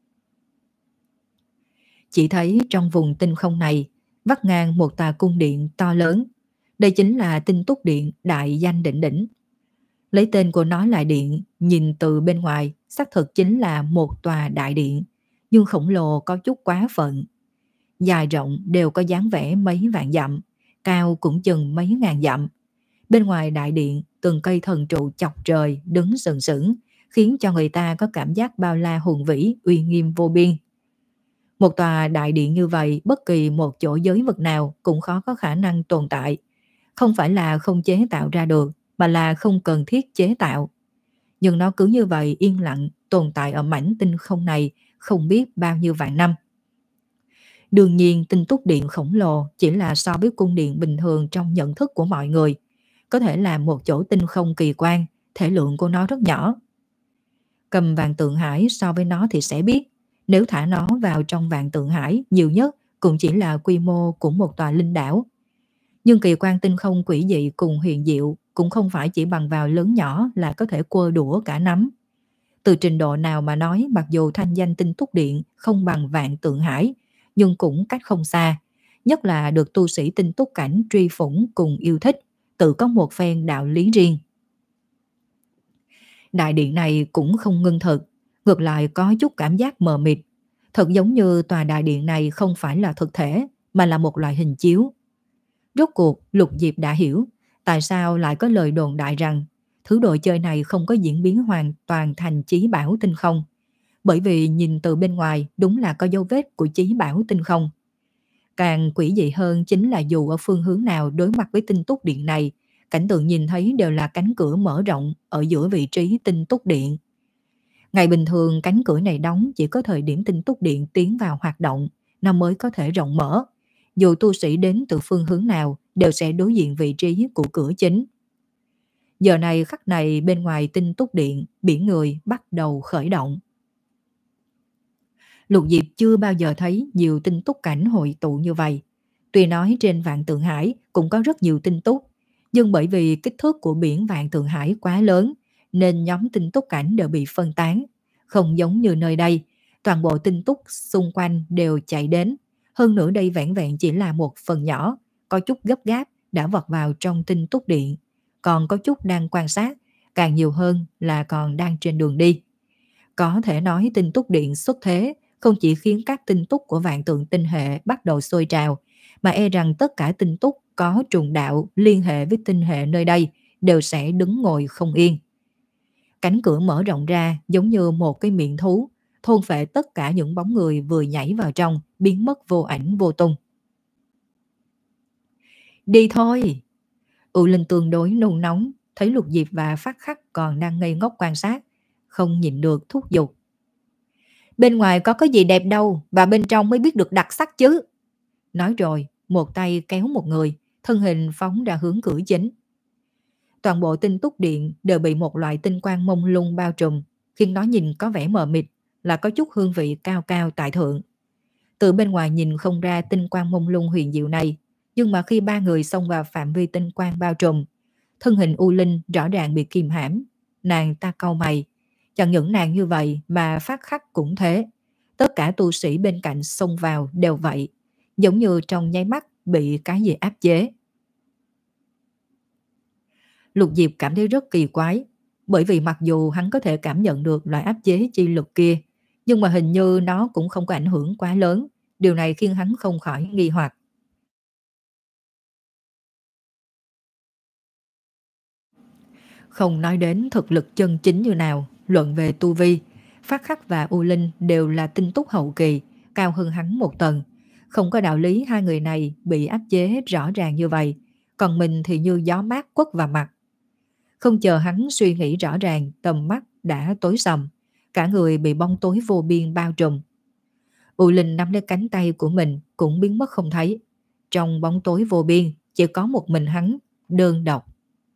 Chỉ thấy trong vùng tinh không này vắt ngang một tòa cung điện to lớn. Đây chính là tinh túc điện đại danh đỉnh đỉnh. Lấy tên của nó là điện, nhìn từ bên ngoài xác thực chính là một tòa đại điện, nhưng khổng lồ có chút quá phận. Dài rộng đều có dáng vẻ mấy vạn dặm, cao cũng chừng mấy ngàn dặm. Bên ngoài đại điện, từng cây thần trụ chọc trời đứng sừng sững, khiến cho người ta có cảm giác bao la hùng vĩ, uy nghiêm vô biên. Một tòa đại điện như vậy, bất kỳ một chỗ giới vực nào cũng khó có khả năng tồn tại. Không phải là không chế tạo ra được, mà là không cần thiết chế tạo. Nhưng nó cứ như vậy yên lặng tồn tại ở mảnh tinh không này không biết bao nhiêu vạn năm. Đương nhiên tinh túc điện khổng lồ chỉ là so với cung điện bình thường trong nhận thức của mọi người. Có thể là một chỗ tinh không kỳ quan, thể lượng của nó rất nhỏ. Cầm Vạn Tượng Hải so với nó thì sẽ biết, nếu thả nó vào trong Vạn Tượng Hải, nhiều nhất cũng chỉ là quy mô của một tòa linh đảo. Nhưng kỳ quan tinh không quỷ dị cùng huyền diệu cũng không phải chỉ bằng vào lớn nhỏ là có thể quơ đũa cả nắm. Từ trình độ nào mà nói, mặc dù thanh danh Tinh Túc Điện không bằng Vạn Tượng Hải, nhưng cũng cách không xa, nhất là được tu sĩ Tinh Túc cảnh truy phủng cùng yêu thích, tự có một phen đạo lý riêng. Đại điện này cũng không ngưng thực, ngược lại có chút cảm giác mờ mịt, thật giống như tòa đại điện này không phải là thực thể, mà là một loại hình chiếu. Rốt cuộc, Lục Diệp đã hiểu tại sao lại có lời đồn đại rằng thứ đồ chơi này không có diễn biến hoàn toàn thành chí bảo tinh không. Bởi vì nhìn từ bên ngoài đúng là có dấu vết của chí bảo tinh không. Càng quỷ dị hơn chính là dù ở phương hướng nào đối mặt với Tinh Túc Điện này, cảnh tượng nhìn thấy đều là cánh cửa mở rộng ở giữa vị trí Tinh Túc Điện. Ngày bình thường cánh cửa này đóng, chỉ có thời điểm Tinh Túc Điện tiến vào hoạt động, nó mới có thể rộng mở. Dù tu sĩ đến từ phương hướng nào đều sẽ đối diện vị trí của cửa chính. Giờ này khắc này bên ngoài Tinh Túc Điện, biển người bắt đầu khởi động. Lục Diệp chưa bao giờ thấy nhiều tinh túc cảnh hội tụ như vậy. Tuy nói trên Vạn Tượng Hải cũng có rất nhiều tinh túc, nhưng bởi vì kích thước của biển Vạn Tượng Hải quá lớn, nên nhóm tinh túc cảnh đều bị phân tán. Không giống như nơi đây, toàn bộ tinh túc xung quanh đều chạy đến. Hơn nữa đây vẻn vẹn chỉ là một phần nhỏ, có chút gấp gáp đã vọt vào trong Tinh Túc Điện, còn có chút đang quan sát, càng nhiều hơn là còn đang trên đường đi. Có thể nói Tinh Túc Điện xuất thế không chỉ khiến các tinh túc của Vạn Tượng tinh hệ bắt đầu sôi trào, mà e rằng tất cả tinh túc có trùng đạo liên hệ với tinh hệ nơi đây đều sẽ đứng ngồi không yên. Cánh cửa mở rộng ra giống như một cái miệng thú, thôn phệ tất cả những bóng người vừa nhảy vào trong, biến mất vô ảnh vô tung. Đi thôi! U Linh tương đối nôn nóng, thấy Lục Diệp và Phát Khắc còn đang ngây ngốc quan sát, không nhịn được thúc giục. Bên ngoài có cái gì đẹp đâu, và bên trong mới biết được đặc sắc chứ. Nói rồi, một tay kéo một người, thân hình phóng ra hướng cửa chính. Toàn bộ Tinh Túc Điện đều bị một loại tinh quang mông lung bao trùm, khiến nó nhìn có vẻ mờ mịt, là có chút hương vị cao cao tại thượng. Từ bên ngoài nhìn không ra tinh quang mông lung huyền diệu này, nhưng mà khi ba người xông vào phạm vi tinh quang bao trùm, thân hình U Linh rõ ràng bị kìm hãm. Nàng ta cau mày, chẳng những nàng như vậy mà Phát Khắc cũng thế. Tất cả tu sĩ bên cạnh xông vào đều vậy, giống như trong nháy mắt bị cái gì áp chế. Lục Diệp cảm thấy rất kỳ quái, bởi vì mặc dù hắn có thể cảm nhận được loại áp chế chi lực kia, nhưng mà hình như nó cũng không có ảnh hưởng quá lớn. Điều này khiến hắn không khỏi nghi hoặc. Không nói đến thực lực chân chính như nào, luận về tu vi, Phát Khắc và U Linh đều là tinh túc hậu kỳ, cao hơn hắn một tầng. Không có đạo lý hai người này bị áp chế rõ ràng như vậy, còn mình thì như gió mát quất vào mặt. Không chờ hắn suy nghĩ rõ ràng, tầm mắt đã tối sầm, cả người bị bóng tối vô biên bao trùm. U Linh nắm lấy cánh tay của mình cũng biến mất không thấy. Trong bóng tối vô biên chỉ có một mình hắn, đơn độc.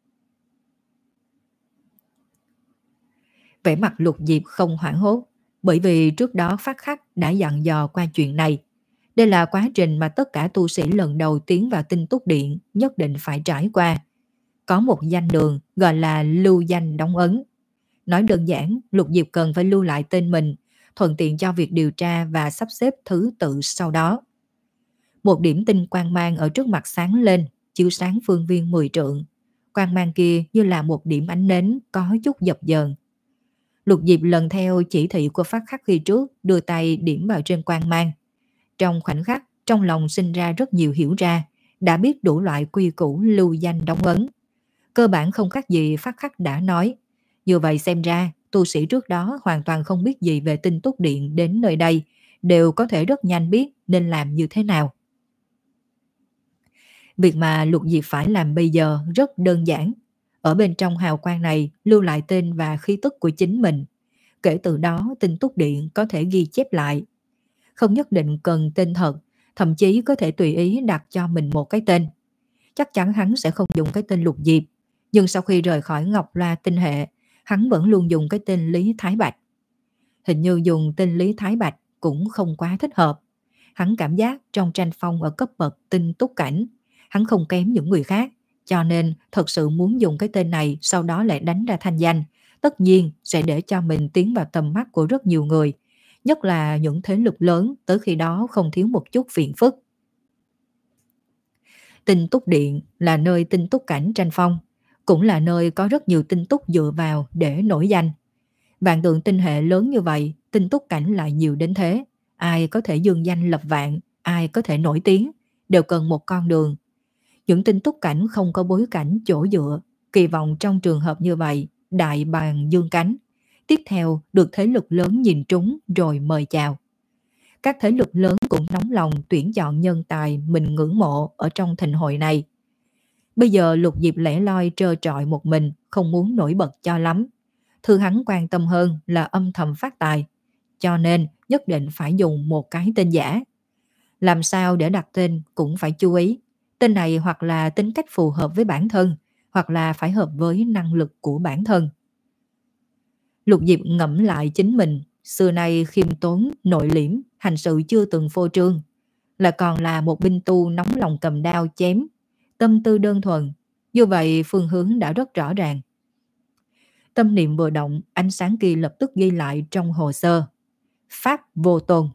Vẻ mặt Lục Diệp không hoảng hốt, bởi vì trước đó Phát Khắc đã dặn dò qua chuyện này. Đây là quá trình mà tất cả tu sĩ lần đầu tiến vào Tinh Túc Điện nhất định phải trải qua. Có một danh đường gọi là lưu danh đóng ấn. Nói đơn giản, Lục Diệp cần phải lưu lại tên mình, thuận tiện cho việc điều tra và sắp xếp thứ tự sau đó. Một điểm tinh quang mang ở trước mặt sáng lên, chiếu sáng phương viên mười trượng. Quang mang kia như là một điểm ánh nến có chút dập dờn. Lục Diệp lần theo chỉ thị của Phát Khắc khi trước, đưa tay điểm vào trên quang mang. Trong khoảnh khắc, trong lòng sinh ra rất nhiều hiểu ra, đã biết đủ loại quy củ lưu danh đóng ấn. Cơ bản không khác gì Phát Khắc đã nói. Như vậy xem ra, tu sĩ trước đó hoàn toàn không biết gì về Tinh Túc Điện đến nơi đây, đều có thể rất nhanh biết nên làm như thế nào. Việc mà Lục Diệp phải làm bây giờ rất đơn giản. Ở bên trong hào quang này lưu lại tên và khí tức của chính mình. Kể từ đó Tinh Túc Điện có thể ghi chép lại. Không nhất định cần tên thật, thậm chí có thể tùy ý đặt cho mình một cái tên. Chắc chắn hắn sẽ không dùng cái tên Lục Diệp, nhưng sau khi rời khỏi Ngọc Loa tinh hệ, hắn vẫn luôn dùng cái tên Lý Thái Bạch. Hình như dùng tên Lý Thái Bạch cũng không quá thích hợp. Hắn cảm giác trong tranh phong ở cấp bậc tinh túc cảnh, hắn không kém những người khác, cho nên thật sự muốn dùng cái tên này sau đó lại đánh ra thanh danh, tất nhiên sẽ để cho mình tiến vào tầm mắt của rất nhiều người, nhất là những thế lực lớn, tới khi đó không thiếu một chút phiền phức. Tinh Túc Điện là nơi tinh túc cảnh tranh phong, cũng là nơi có rất nhiều tinh túc dựa vào để nổi danh. Vạn tượng tinh hệ lớn như vậy, tinh túc cảnh lại nhiều đến thế. Ai có thể dương danh lập vạn, ai có thể nổi tiếng, đều cần một con đường. Những tinh túc cảnh không có bối cảnh chỗ dựa, kỳ vọng trong trường hợp như vậy, đại bàng dương cánh. Tiếp theo được thế lực lớn nhìn trúng rồi mời chào. Các thế lực lớn cũng nóng lòng tuyển chọn nhân tài mình ngưỡng mộ ở trong thịnh hội này. Bây giờ Lục Diệp lẻ loi trơ trọi một mình, không muốn nổi bật cho lắm. Thứ hắn quan tâm hơn là âm thầm phát tài, cho nên nhất định phải dùng một cái tên giả. Làm sao để đặt tên cũng phải chú ý. Tên này hoặc là tính cách phù hợp với bản thân, hoặc là phải hợp với năng lực của bản thân. Lục Diệp ngẫm lại chính mình, xưa nay khiêm tốn, nội liễm, hành sự chưa từng phô trương, là còn là một binh tu nóng lòng cầm đao chém, tâm tư đơn thuần, như vậy phương hướng đã rất rõ ràng. Tâm niệm vừa động, ánh sáng kia lập tức ghi lại trong hồ sơ. Pháp vô tôn.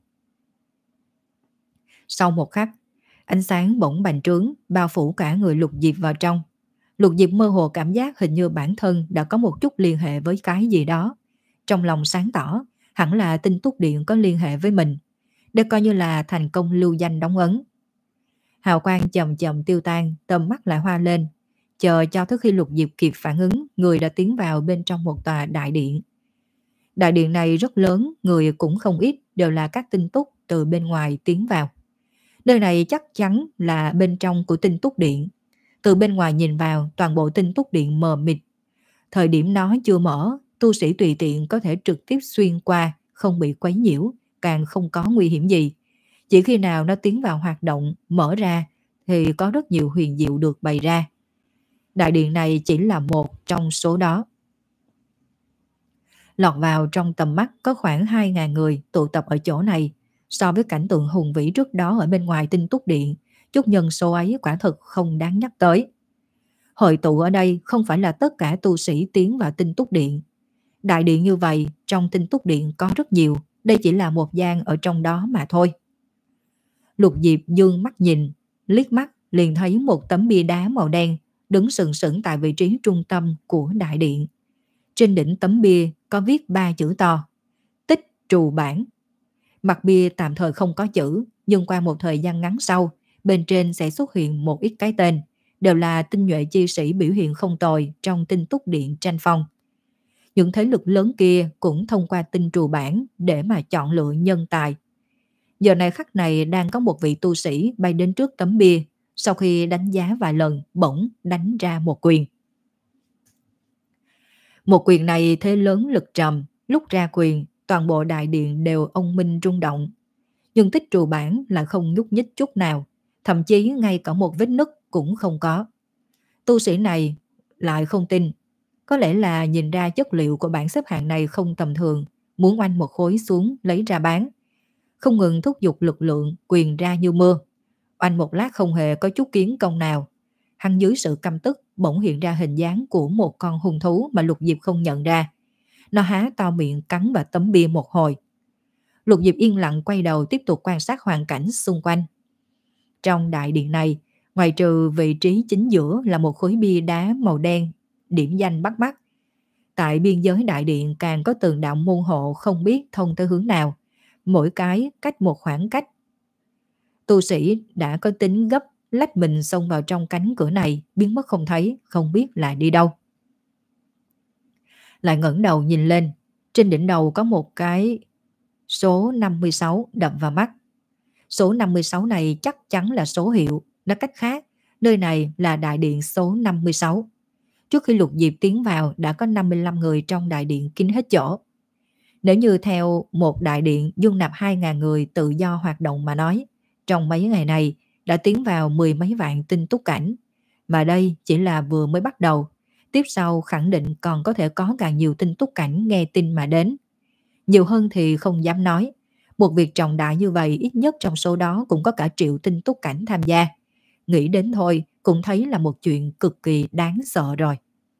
Sau một khắc, ánh sáng bỗng bành trướng, bao phủ cả người Lục Diệp vào trong. Lục Diệp mơ hồ cảm giác hình như bản thân đã có một chút liên hệ với cái gì đó. Trong lòng sáng tỏ, hẳn là Tinh Túc Điện có liên hệ với mình. Đây coi như là thành công lưu danh đóng ấn. Hào quang chậm chậm tiêu tan, tầm mắt lại hoa lên. Chờ cho tới khi Lục Diệp kịp phản ứng, người đã tiến vào bên trong một tòa đại điện. Đại điện này rất lớn, người cũng không ít, đều là các tinh túc từ bên ngoài tiến vào. Nơi này chắc chắn là bên trong của Tinh Túc Điện. Từ bên ngoài nhìn vào, toàn bộ Tinh Túc Điện mờ mịt. Thời điểm nó chưa mở, tu sĩ tùy tiện có thể trực tiếp xuyên qua, không bị quấy nhiễu, càng không có nguy hiểm gì. Chỉ khi nào nó tiến vào hoạt động, mở ra, thì có rất nhiều huyền diệu được bày ra. Đại điện này chỉ là một trong số đó. Lọt vào trong tầm mắt có khoảng hai nghìn người tụ tập ở chỗ này. So với cảnh tượng hùng vĩ trước đó ở bên ngoài Tinh Túc Điện, chút nhân số ấy quả thực không đáng nhắc tới. Hội tụ ở đây không phải là tất cả tu sĩ tiến vào Tinh Túc Điện. Đại điện như vậy, trong Tinh Túc Điện có rất nhiều, đây chỉ là một gian ở trong đó mà thôi. Lục Diệp dương mắt nhìn, liếc mắt liền thấy một tấm bia đá màu đen đứng sừng sững tại vị trí trung tâm của đại điện. Trên đỉnh tấm bia có viết ba chữ to: Tích Trù Bản. Mặt bia tạm thời không có chữ, nhưng qua một thời gian ngắn sau, bên trên sẽ xuất hiện một ít cái tên, đều là tinh nhuệ chi sĩ biểu hiện không tồi trong Tinh Túc Điện tranh phong. Những thế lực lớn kia cũng thông qua tinh trù bản để mà chọn lựa nhân tài. Giờ này khắc này đang có một vị tu sĩ bay đến trước tấm bia, sau khi đánh giá vài lần bỗng đánh ra một quyền. Một quyền này thế lớn lực trầm, lúc ra quyền toàn bộ đại điện đều ông minh rung động. Nhưng Tích Trù Bản là không nhúc nhích chút nào, thậm chí ngay cả một vết nứt cũng không có. Tu sĩ này lại không tin, có lẽ là nhìn ra chất liệu của bảng xếp hạng này không tầm thường, muốn oanh một khối xuống lấy ra bán. Không ngừng thúc giục lực lượng, quyền ra như mưa. Oanh một lát không hề có chút kiến công nào. Hắn dưới sự căm tức bỗng hiện ra hình dáng của một con hung thú mà Lục Diệp không nhận ra. Nó há to miệng cắn vào tấm bia một hồi. Lục Diệp yên lặng quay đầu tiếp tục quan sát hoàn cảnh xung quanh. Trong đại điện này, ngoài trừ vị trí chính giữa là một khối bia đá màu đen, điểm danh bắt mắt. Tại biên giới đại điện càng có từng đạo môn hộ không biết thông tới hướng nào, mỗi cái cách một khoảng cách. Tu sĩ đã có tính gấp lách mình xông vào trong cánh cửa này, biến mất không thấy, không biết là đi đâu. Lại ngẩng đầu nhìn lên, trên đỉnh đầu có một cái số năm mươi sáu đập vào mắt. Số năm mươi sáu này chắc chắn là số hiệu, nói cách khác, nơi này là đại điện số năm mươi sáu. Trước khi Lục Diệp tiến vào đã có năm mươi lăm người trong đại điện kín hết chỗ. Nếu như theo một đại điện dung nạp hai nghìn người tự do hoạt động mà nói, trong mấy ngày này đã tiến vào mười mấy vạn tinh túc cảnh. Mà đây chỉ là vừa mới bắt đầu, tiếp sau khẳng định còn có thể có càng nhiều tinh túc cảnh nghe tin mà đến. Nhiều hơn thì không dám nói. Một việc trọng đại như vậy ít nhất trong số đó cũng có cả triệu tinh túc cảnh tham gia. Nghĩ đến thôi, cũng thấy là một chuyện cực kỳ đáng sợ rồi.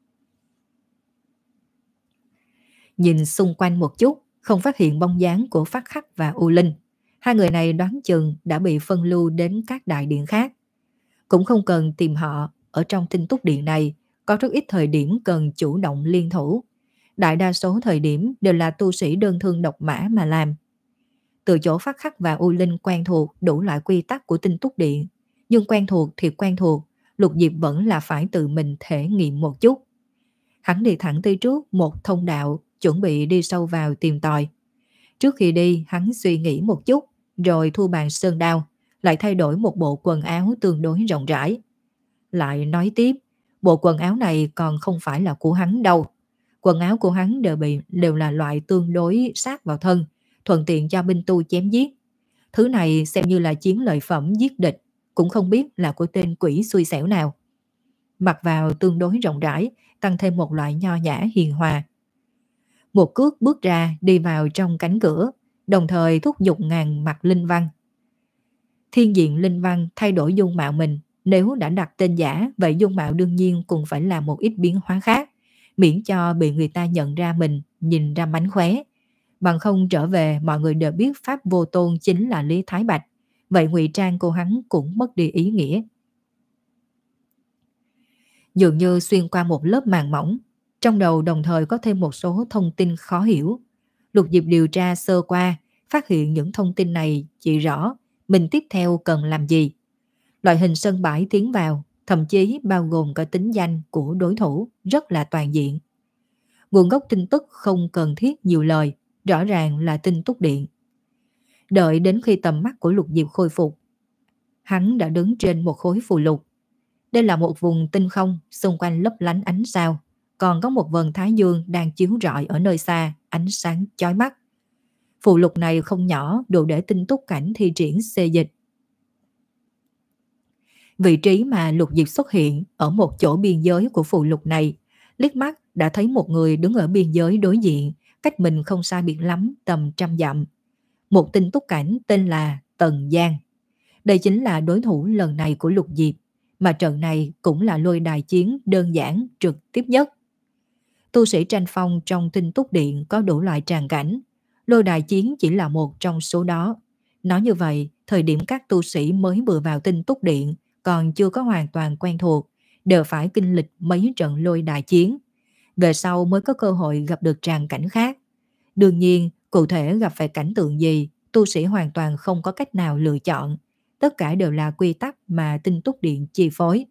Nhìn xung quanh một chút, không phát hiện bóng dáng của Phát Khắc và U Linh. Hai người này đoán chừng đã bị phân lưu đến các đại điện khác. Cũng không cần tìm họ, ở trong tinh túc điện này có rất ít thời điểm cần chủ động liên thủ. Đại đa số thời điểm đều là tu sĩ đơn thương độc mã mà làm. Từ chỗ Phát Khắc và U Linh quen thuộc đủ loại quy tắc của tinh túc điện, nhưng quen thuộc thì quen thuộc, Lục Diệp vẫn là phải tự mình thể nghiệm một chút. Hắn đi thẳng tới trước một thông đạo, chuẩn bị đi sâu vào tìm tòi. Trước khi đi, hắn suy nghĩ một chút, rồi thu bàn sơn đao, lại thay đổi một bộ quần áo tương đối rộng rãi. Lại nói tiếp, bộ quần áo này còn không phải là của hắn đâu. Quần áo của hắn đều bị đều là loại tương đối sát vào thân, thuận tiện cho binh tu chém giết. Thứ này xem như là chiến lợi phẩm giết địch, cũng không biết là của tên quỷ xui xẻo nào. Mặc vào tương đối rộng rãi, tăng thêm một loại nho nhã hiền hòa. Một cước bước ra đi vào trong cánh cửa, đồng thời thúc giục ngàn mặt linh văn. Thiên diện linh văn thay đổi dung mạo mình, nếu đã đặt tên giả, vậy dung mạo đương nhiên cũng phải là một ít biến hóa khác, miễn cho bị người ta nhận ra mình, nhìn ra mánh khóe. Bằng không trở về mọi người đều biết Pháp Vô Tôn chính là Lý Thái Bạch, vậy ngụy trang của hắn cũng mất đi ý nghĩa. Dường như xuyên qua một lớp màng mỏng, trong đầu đồng thời có thêm một số thông tin khó hiểu. Lục Diệp điều tra sơ qua, phát hiện những thông tin này chỉ rõ mình tiếp theo cần làm gì. Loại hình sân bãi tiến vào, thậm chí bao gồm cả tính danh của đối thủ, rất là toàn diện. Nguồn gốc tin tức không cần thiết nhiều lời, rõ ràng là tinh túc điện. Đợi đến khi tầm mắt của Lục Diệp khôi phục, hắn đã đứng trên một khối phù lục. Đây là một vùng tinh không, xung quanh lấp lánh ánh sao, còn có một vầng thái dương đang chiếu rọi ở nơi xa, ánh sáng chói mắt. Phù lục này không nhỏ, đủ để tinh túc cảnh thi triển xê dịch. Vị trí mà Lục Diệp xuất hiện ở một chỗ biên giới của phù lục này, liếc mắt đã thấy một người đứng ở biên giới đối diện, cách mình không xa biệt lắm, tầm trăm dặm. Một tinh túc cảnh tên là Tần Giang. Đây chính là đối thủ lần này của Lục Diệp, mà trận này cũng là lôi đài chiến đơn giản trực tiếp nhất. Tu sĩ tranh phong trong tinh túc điện có đủ loại tràng cảnh, lôi đài chiến chỉ là một trong số đó. Nói như vậy, thời điểm các tu sĩ mới vừa vào tinh túc điện còn chưa có hoàn toàn quen thuộc, đều phải kinh lịch mấy trận lôi đài chiến. Về sau mới có cơ hội gặp được tràng cảnh khác. Đương nhiên, cụ thể gặp phải cảnh tượng gì, tu sĩ hoàn toàn không có cách nào lựa chọn. Tất cả đều là quy tắc mà tinh túc điện chi phối.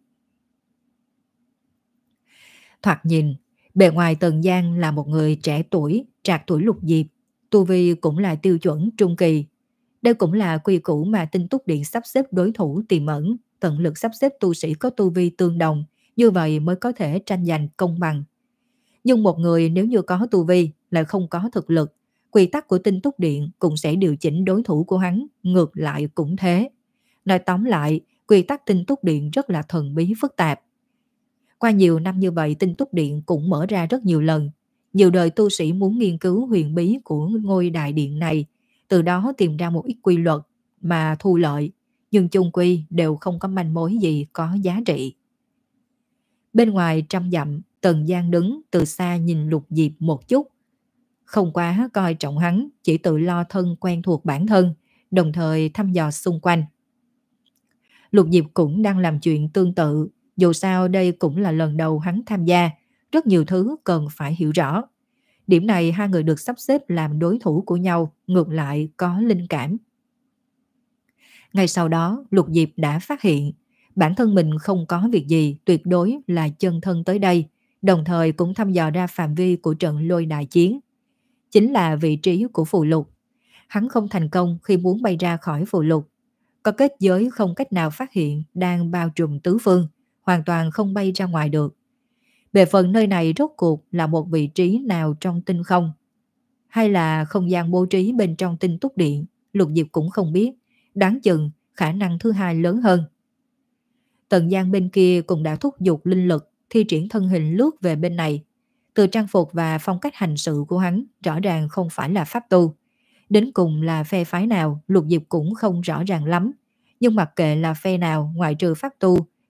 Thoạt nhìn, bề ngoài Tần Giang là một người trẻ tuổi, trạc tuổi Lục Diệp, tu vi cũng là tiêu chuẩn trung kỳ. Đây cũng là quy củ mà tinh túc điện sắp xếp đối thủ tiềm ẩn, tận lực sắp xếp tu sĩ có tu vi tương đồng, như vậy mới có thể tranh giành công bằng. Nhưng một người nếu như có tu vi lại không có thực lực, quy tắc của tinh túc điện cũng sẽ điều chỉnh đối thủ của hắn, ngược lại cũng thế. Nói tóm lại, quy tắc tinh túc điện rất là thần bí phức tạp. Qua nhiều năm như vậy, tinh túc điện cũng mở ra rất nhiều lần. Nhiều đời tu sĩ muốn nghiên cứu huyền bí của ngôi đại điện này, từ đó tìm ra một ít quy luật mà thu lợi, nhưng chung quy đều không có manh mối gì có giá trị. Bên ngoài trăm dặm, Tần Giang đứng từ xa nhìn Lục Diệp một chút. Không quá coi trọng hắn, chỉ tự lo thân quen thuộc bản thân, đồng thời thăm dò xung quanh. Lục Diệp cũng đang làm chuyện tương tự, dù sao đây cũng là lần đầu hắn tham gia, rất nhiều thứ cần phải hiểu rõ. Điểm này hai người được sắp xếp làm đối thủ của nhau, ngược lại có linh cảm. Ngay sau đó, Lục Diệp đã phát hiện, bản thân mình không có việc gì, tuyệt đối là chân thân tới đây, đồng thời cũng thăm dò ra phạm vi của trận lôi đài chiến. Chính là vị trí của phù lục. Hắn không thành công khi muốn bay ra khỏi phù lục. Có kết giới không cách nào phát hiện đang bao trùm tứ phương, hoàn toàn không bay ra ngoài được. Về phần nơi này rốt cuộc là một vị trí nào trong tinh không, hay là không gian bố trí bên trong tinh túc điện, Lục Diệp cũng không biết, đoán chừng khả năng thứ hai lớn hơn. Tần Giang bên kia cũng đã thúc giục linh lực, thi triển thân hình lướt về bên này. Từ trang phục và phong cách hành sự của hắn rõ ràng không phải là pháp tu. Đến cùng là phe phái nào, Lục Diệp cũng không rõ ràng lắm. Nhưng mặc kệ là phe nào ngoại trừ pháp tu,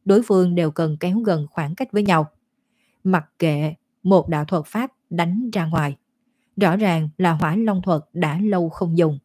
đối phương đều cần kéo gần khoảng cách với nhau. Mặc kệ một đạo thuật pháp đánh ra ngoài, rõ ràng là Hỏa Long thuật đã lâu không dùng.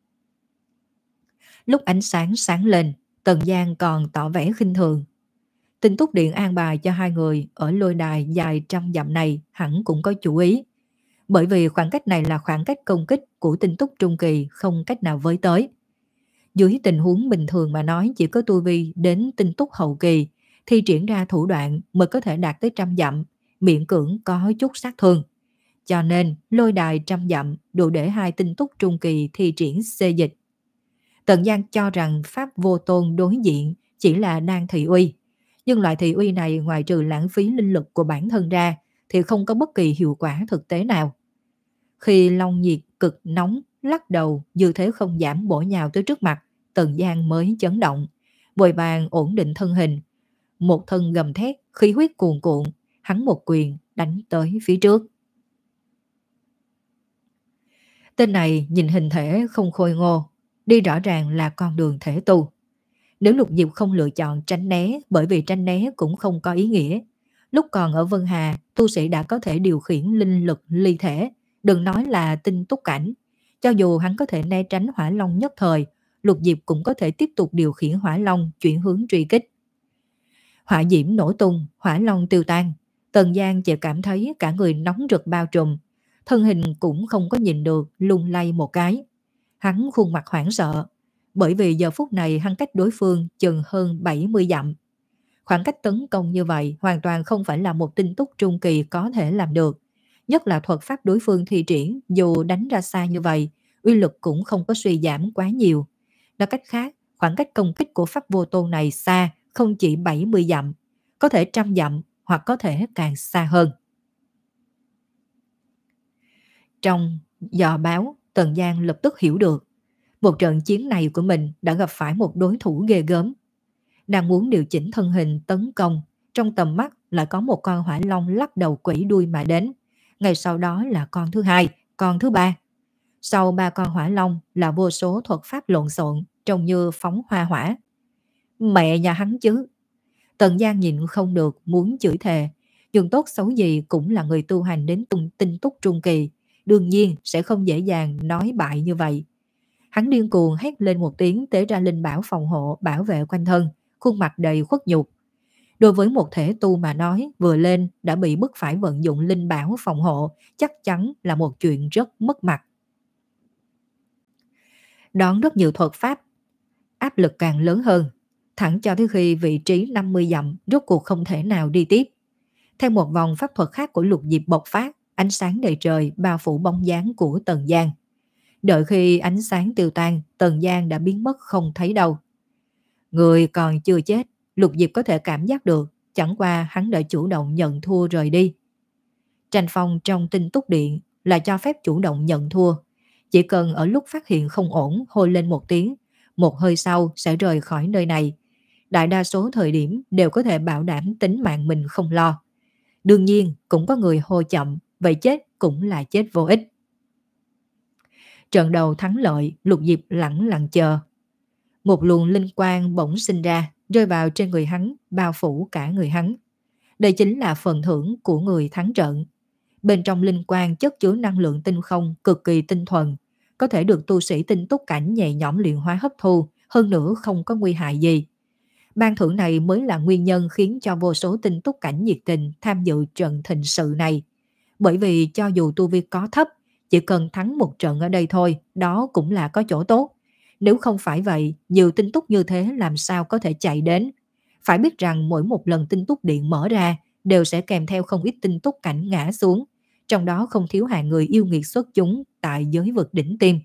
Lúc ánh sáng sáng lên, Tần Giang còn tỏ vẻ khinh thường. Tinh Túc Điện an bài cho hai người ở lôi đài dài trăm dặm này hẳn cũng có chủ ý. Bởi vì khoảng cách này là khoảng cách công kích của Tinh Túc Trung Kỳ không cách nào với tới. Dưới tình huống bình thường mà nói, chỉ có tu vi đến Tinh Túc Hậu Kỳ thì triển ra thủ đoạn mới có thể đạt tới trăm dặm, miễn cưỡng có chút sát thương. Cho nên lôi đài trăm dặm đủ để hai Tinh Túc Trung Kỳ thi triển xê dịch. Tần Giang cho rằng Pháp Vô Tôn đối diện chỉ là đang thị uy. Nhưng loại thị uy này ngoài trừ lãng phí linh lực của bản thân ra thì không có bất kỳ hiệu quả thực tế nào. Khi long nhiệt cực nóng lắc đầu dư thế không giảm bổ nhào tới trước mặt, Tần Giang mới chấn động, vội vàng ổn định thân hình. Một thân gầm thét, khí huyết cuồn cuộn, hắn một quyền đánh tới phía trước. Tên này nhìn hình thể không khôi ngô, đi rõ ràng là con đường thể tu. Nếu Lục Diệp không lựa chọn tránh né, bởi vì tránh né cũng không có ý nghĩa. Lúc còn ở Vân Hà, tu sĩ đã có thể điều khiển linh lực ly thể, đừng nói là tinh túc cảnh. Cho dù hắn có thể né tránh Hỏa Long nhất thời, Lục Diệp cũng có thể tiếp tục điều khiển Hỏa Long chuyển hướng truy kích. Hỏa diễm nổ tung, Hỏa Long tiêu tan. Tần Giang chỉ cảm thấy cả người nóng rực bao trùm, thân hình cũng không có nhìn được, lung lay một cái. Hắn khuôn mặt hoảng sợ, bởi vì giờ phút này hắn cách đối phương chừng hơn bảy mươi dặm. Khoảng cách tấn công như vậy hoàn toàn không phải là một Tinh Túc Trung Kỳ có thể làm được. Nhất là thuật pháp đối phương thi triển, dù đánh ra xa như vậy, uy lực cũng không có suy giảm quá nhiều. Nói cách khác, khoảng cách công kích của Pháp Vô Tôn này xa, không chỉ bảy mươi dặm, có thể trăm dặm hoặc có thể càng xa hơn. Trong dò báo, Tần Giang lập tức hiểu được, một trận chiến này của mình đã gặp phải một đối thủ ghê gớm. Nàng muốn điều chỉnh thân hình tấn công, trong tầm mắt lại có một con Hỏa Long lắc đầu quẩy đuôi mà đến. Ngay sau đó là con thứ hai, con thứ ba. Sau ba con Hỏa Long là vô số thuật pháp lộn xộn, trông như phóng hoa hỏa. Mẹ nhà hắn chứ! Tần Giang nhịn không được muốn chửi thề, nhưng tốt xấu gì cũng là người tu hành đến tung Tinh Túc Trung Kỳ, đương nhiên sẽ không dễ dàng nói bại như vậy. Hắn điên cuồng hét lên một tiếng, tế ra linh bảo phòng hộ bảo vệ quanh thân, khuôn mặt đầy khuất nhục. Đối với một thể tu mà nói, vừa lên đã bị bức phải vận dụng linh bảo phòng hộ, chắc chắn là một chuyện rất mất mặt. Đón rất nhiều thuật pháp, áp lực càng lớn hơn, thẳng cho tới khi vị trí năm mươi dặm rốt cuộc không thể nào đi tiếp. Theo một vòng pháp thuật khác của Lục Diệp bộc phát, ánh sáng đầy trời bao phủ bóng dáng của Tần Giang. Đợi khi ánh sáng tiêu tan, Tần Giang đã biến mất không thấy đâu. Người còn chưa chết, Lục Diệp có thể cảm giác được, chẳng qua hắn đã chủ động nhận thua rời đi. Tranh phong trong Tinh Túc Điện là cho phép chủ động nhận thua. Chỉ cần ở lúc phát hiện không ổn hô lên một tiếng, một hơi sau sẽ rời khỏi nơi này. Đại đa số thời điểm đều có thể bảo đảm tính mạng mình không lo. Đương nhiên cũng có người hô chậm, vậy chết cũng là chết vô ích. Trận đầu thắng lợi, Lục Diệp lẳng lặng chờ. Một luồng linh quang bỗng sinh ra, rơi vào trên người hắn, bao phủ cả người hắn. Đây chính là phần thưởng của người thắng trận. Bên trong linh quang chất chứa năng lượng tinh không cực kỳ tinh thuần, có thể được tu sĩ tinh túc cảnh nhẹ nhõm luyện hóa hấp thu, hơn nữa không có nguy hại gì. Ban thưởng này mới là nguyên nhân khiến cho vô số tinh túc cảnh nhiệt tình tham dự trận thịnh sự này. Bởi vì cho dù tu vi có thấp, chỉ cần thắng một trận ở đây thôi, đó cũng là có chỗ tốt. Nếu không phải vậy, nhiều tinh túc như thế làm sao có thể chạy đến. Phải biết rằng mỗi một lần tinh túc điện mở ra đều sẽ kèm theo không ít tinh túc cảnh ngã xuống, trong đó không thiếu hạng người yêu nghiệt xuất chúng tại giới vực đỉnh tiêm.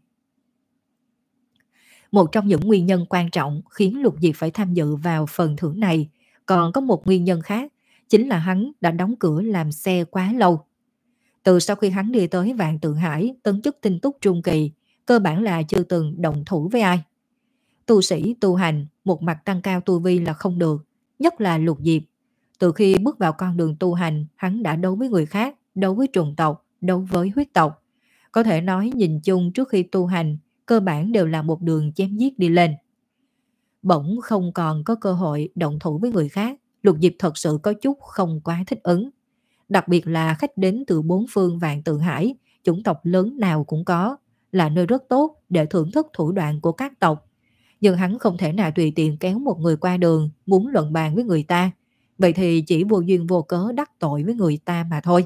Một trong những nguyên nhân quan trọng khiến Lục Diệp phải tham dự vào phần thưởng này, còn có một nguyên nhân khác, chính là hắn đã đóng cửa làm xe quá lâu. Từ sau khi hắn đi tới Vạn Tượng Hải, tấn chức tinh túc trung kỳ, cơ bản là chưa từng động thủ với ai. Tu sĩ tu hành, một mặt tăng cao tu vi là không được, nhất là Lục Diệp. Từ khi bước vào con đường tu hành, hắn đã đấu với người khác, đấu với trùng tộc, đấu với huyết tộc. Có thể nói nhìn chung trước khi tu hành, cơ bản đều là một đường chém giết đi lên. Bỗng không còn có cơ hội động thủ với người khác, Lục Diệp thật sự có chút không quá thích ứng. Đặc biệt là khách đến từ bốn phương vạn tượng hải, chủng tộc lớn nào cũng có, là nơi rất tốt để thưởng thức thủ đoạn của các tộc. Nhưng hắn không thể nào tùy tiện kéo một người qua đường muốn luận bàn với người ta. Vậy thì chỉ vô duyên vô cớ đắc tội với người ta mà thôi.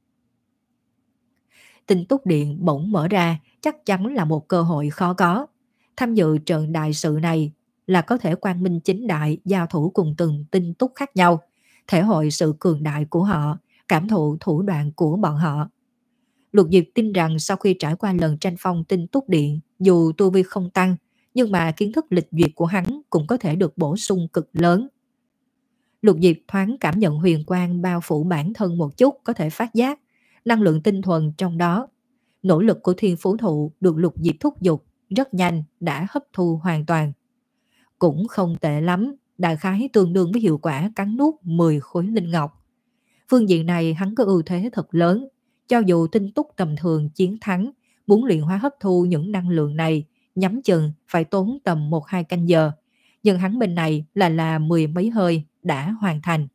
Tinh túc điện bỗng mở ra chắc chắn là một cơ hội khó có. Tham dự trận đại sự này là có thể quang minh chính đại giao thủ cùng từng tinh túc khác nhau, thể hội sự cường đại của họ, cảm thụ thủ đoạn của bọn họ. Lục Diệp tin rằng sau khi trải qua lần tranh phong tinh túc điện, dù tu vi không tăng, nhưng mà kiến thức lịch duyệt của hắn cũng có thể được bổ sung cực lớn. Lục Diệp thoáng cảm nhận huyền quang bao phủ bản thân một chút, có thể phát giác năng lượng tinh thuần trong đó. Nỗ lực của thiên phú thụ được Lục Diệp thúc giục rất nhanh đã hấp thu hoàn toàn. Cũng không tệ lắm, đại khái tương đương với hiệu quả cắn nuốt mười khối linh ngọc. Phương diện này hắn có ưu thế thật lớn. Cho dù tinh túc tầm thường chiến thắng, muốn luyện hóa hấp thu những năng lượng này, nhắm chừng phải tốn tầm một hai canh giờ. Nhưng hắn bên này là là mười mấy hơi đã hoàn thành.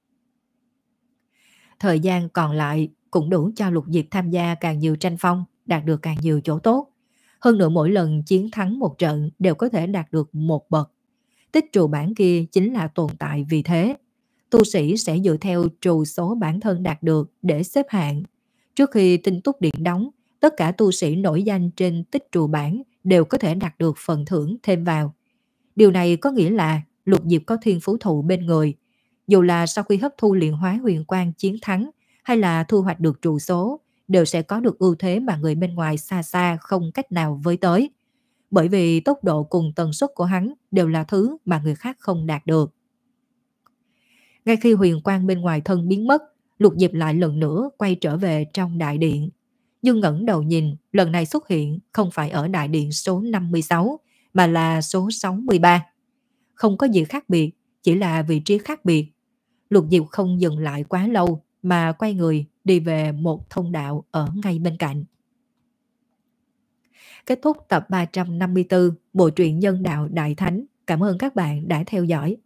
Thời gian còn lại cũng đủ cho Lục Diệp tham gia càng nhiều tranh phong, đạt được càng nhiều chỗ tốt. Hơn nữa mỗi lần chiến thắng một trận đều có thể đạt được một bậc. Tích trù bản kia chính là tồn tại vì thế. Tu sĩ sẽ dựa theo trù số bản thân đạt được để xếp hạng. Trước khi tinh túc điện đóng, tất cả tu sĩ nổi danh trên tích trù bản đều có thể đạt được phần thưởng thêm vào. Điều này có nghĩa là Lục Diệp có thiên phú thụ bên người. Dù là sau khi hấp thu luyện hóa huyền quang chiến thắng hay là thu hoạch được trù số, đều sẽ có được ưu thế mà người bên ngoài xa xa không cách nào với tới. Bởi vì tốc độ cùng tần suất của hắn đều là thứ mà người khác không đạt được. Ngay khi huyền quang bên ngoài thân biến mất, Lục Diệp lại lần nữa quay trở về trong đại điện. Nhưng ngẩng đầu nhìn, lần này xuất hiện không phải ở đại điện số năm mươi sáu, mà là số sáu mươi ba. Không có gì khác biệt, chỉ là vị trí khác biệt. Lục Diệp không dừng lại quá lâu, mà quay người đi về một thông đạo ở ngay bên cạnh. Kết thúc tập ba trăm năm mươi tư Bộ truyện Nhân Đạo Đại Thánh. Cảm ơn các bạn đã theo dõi.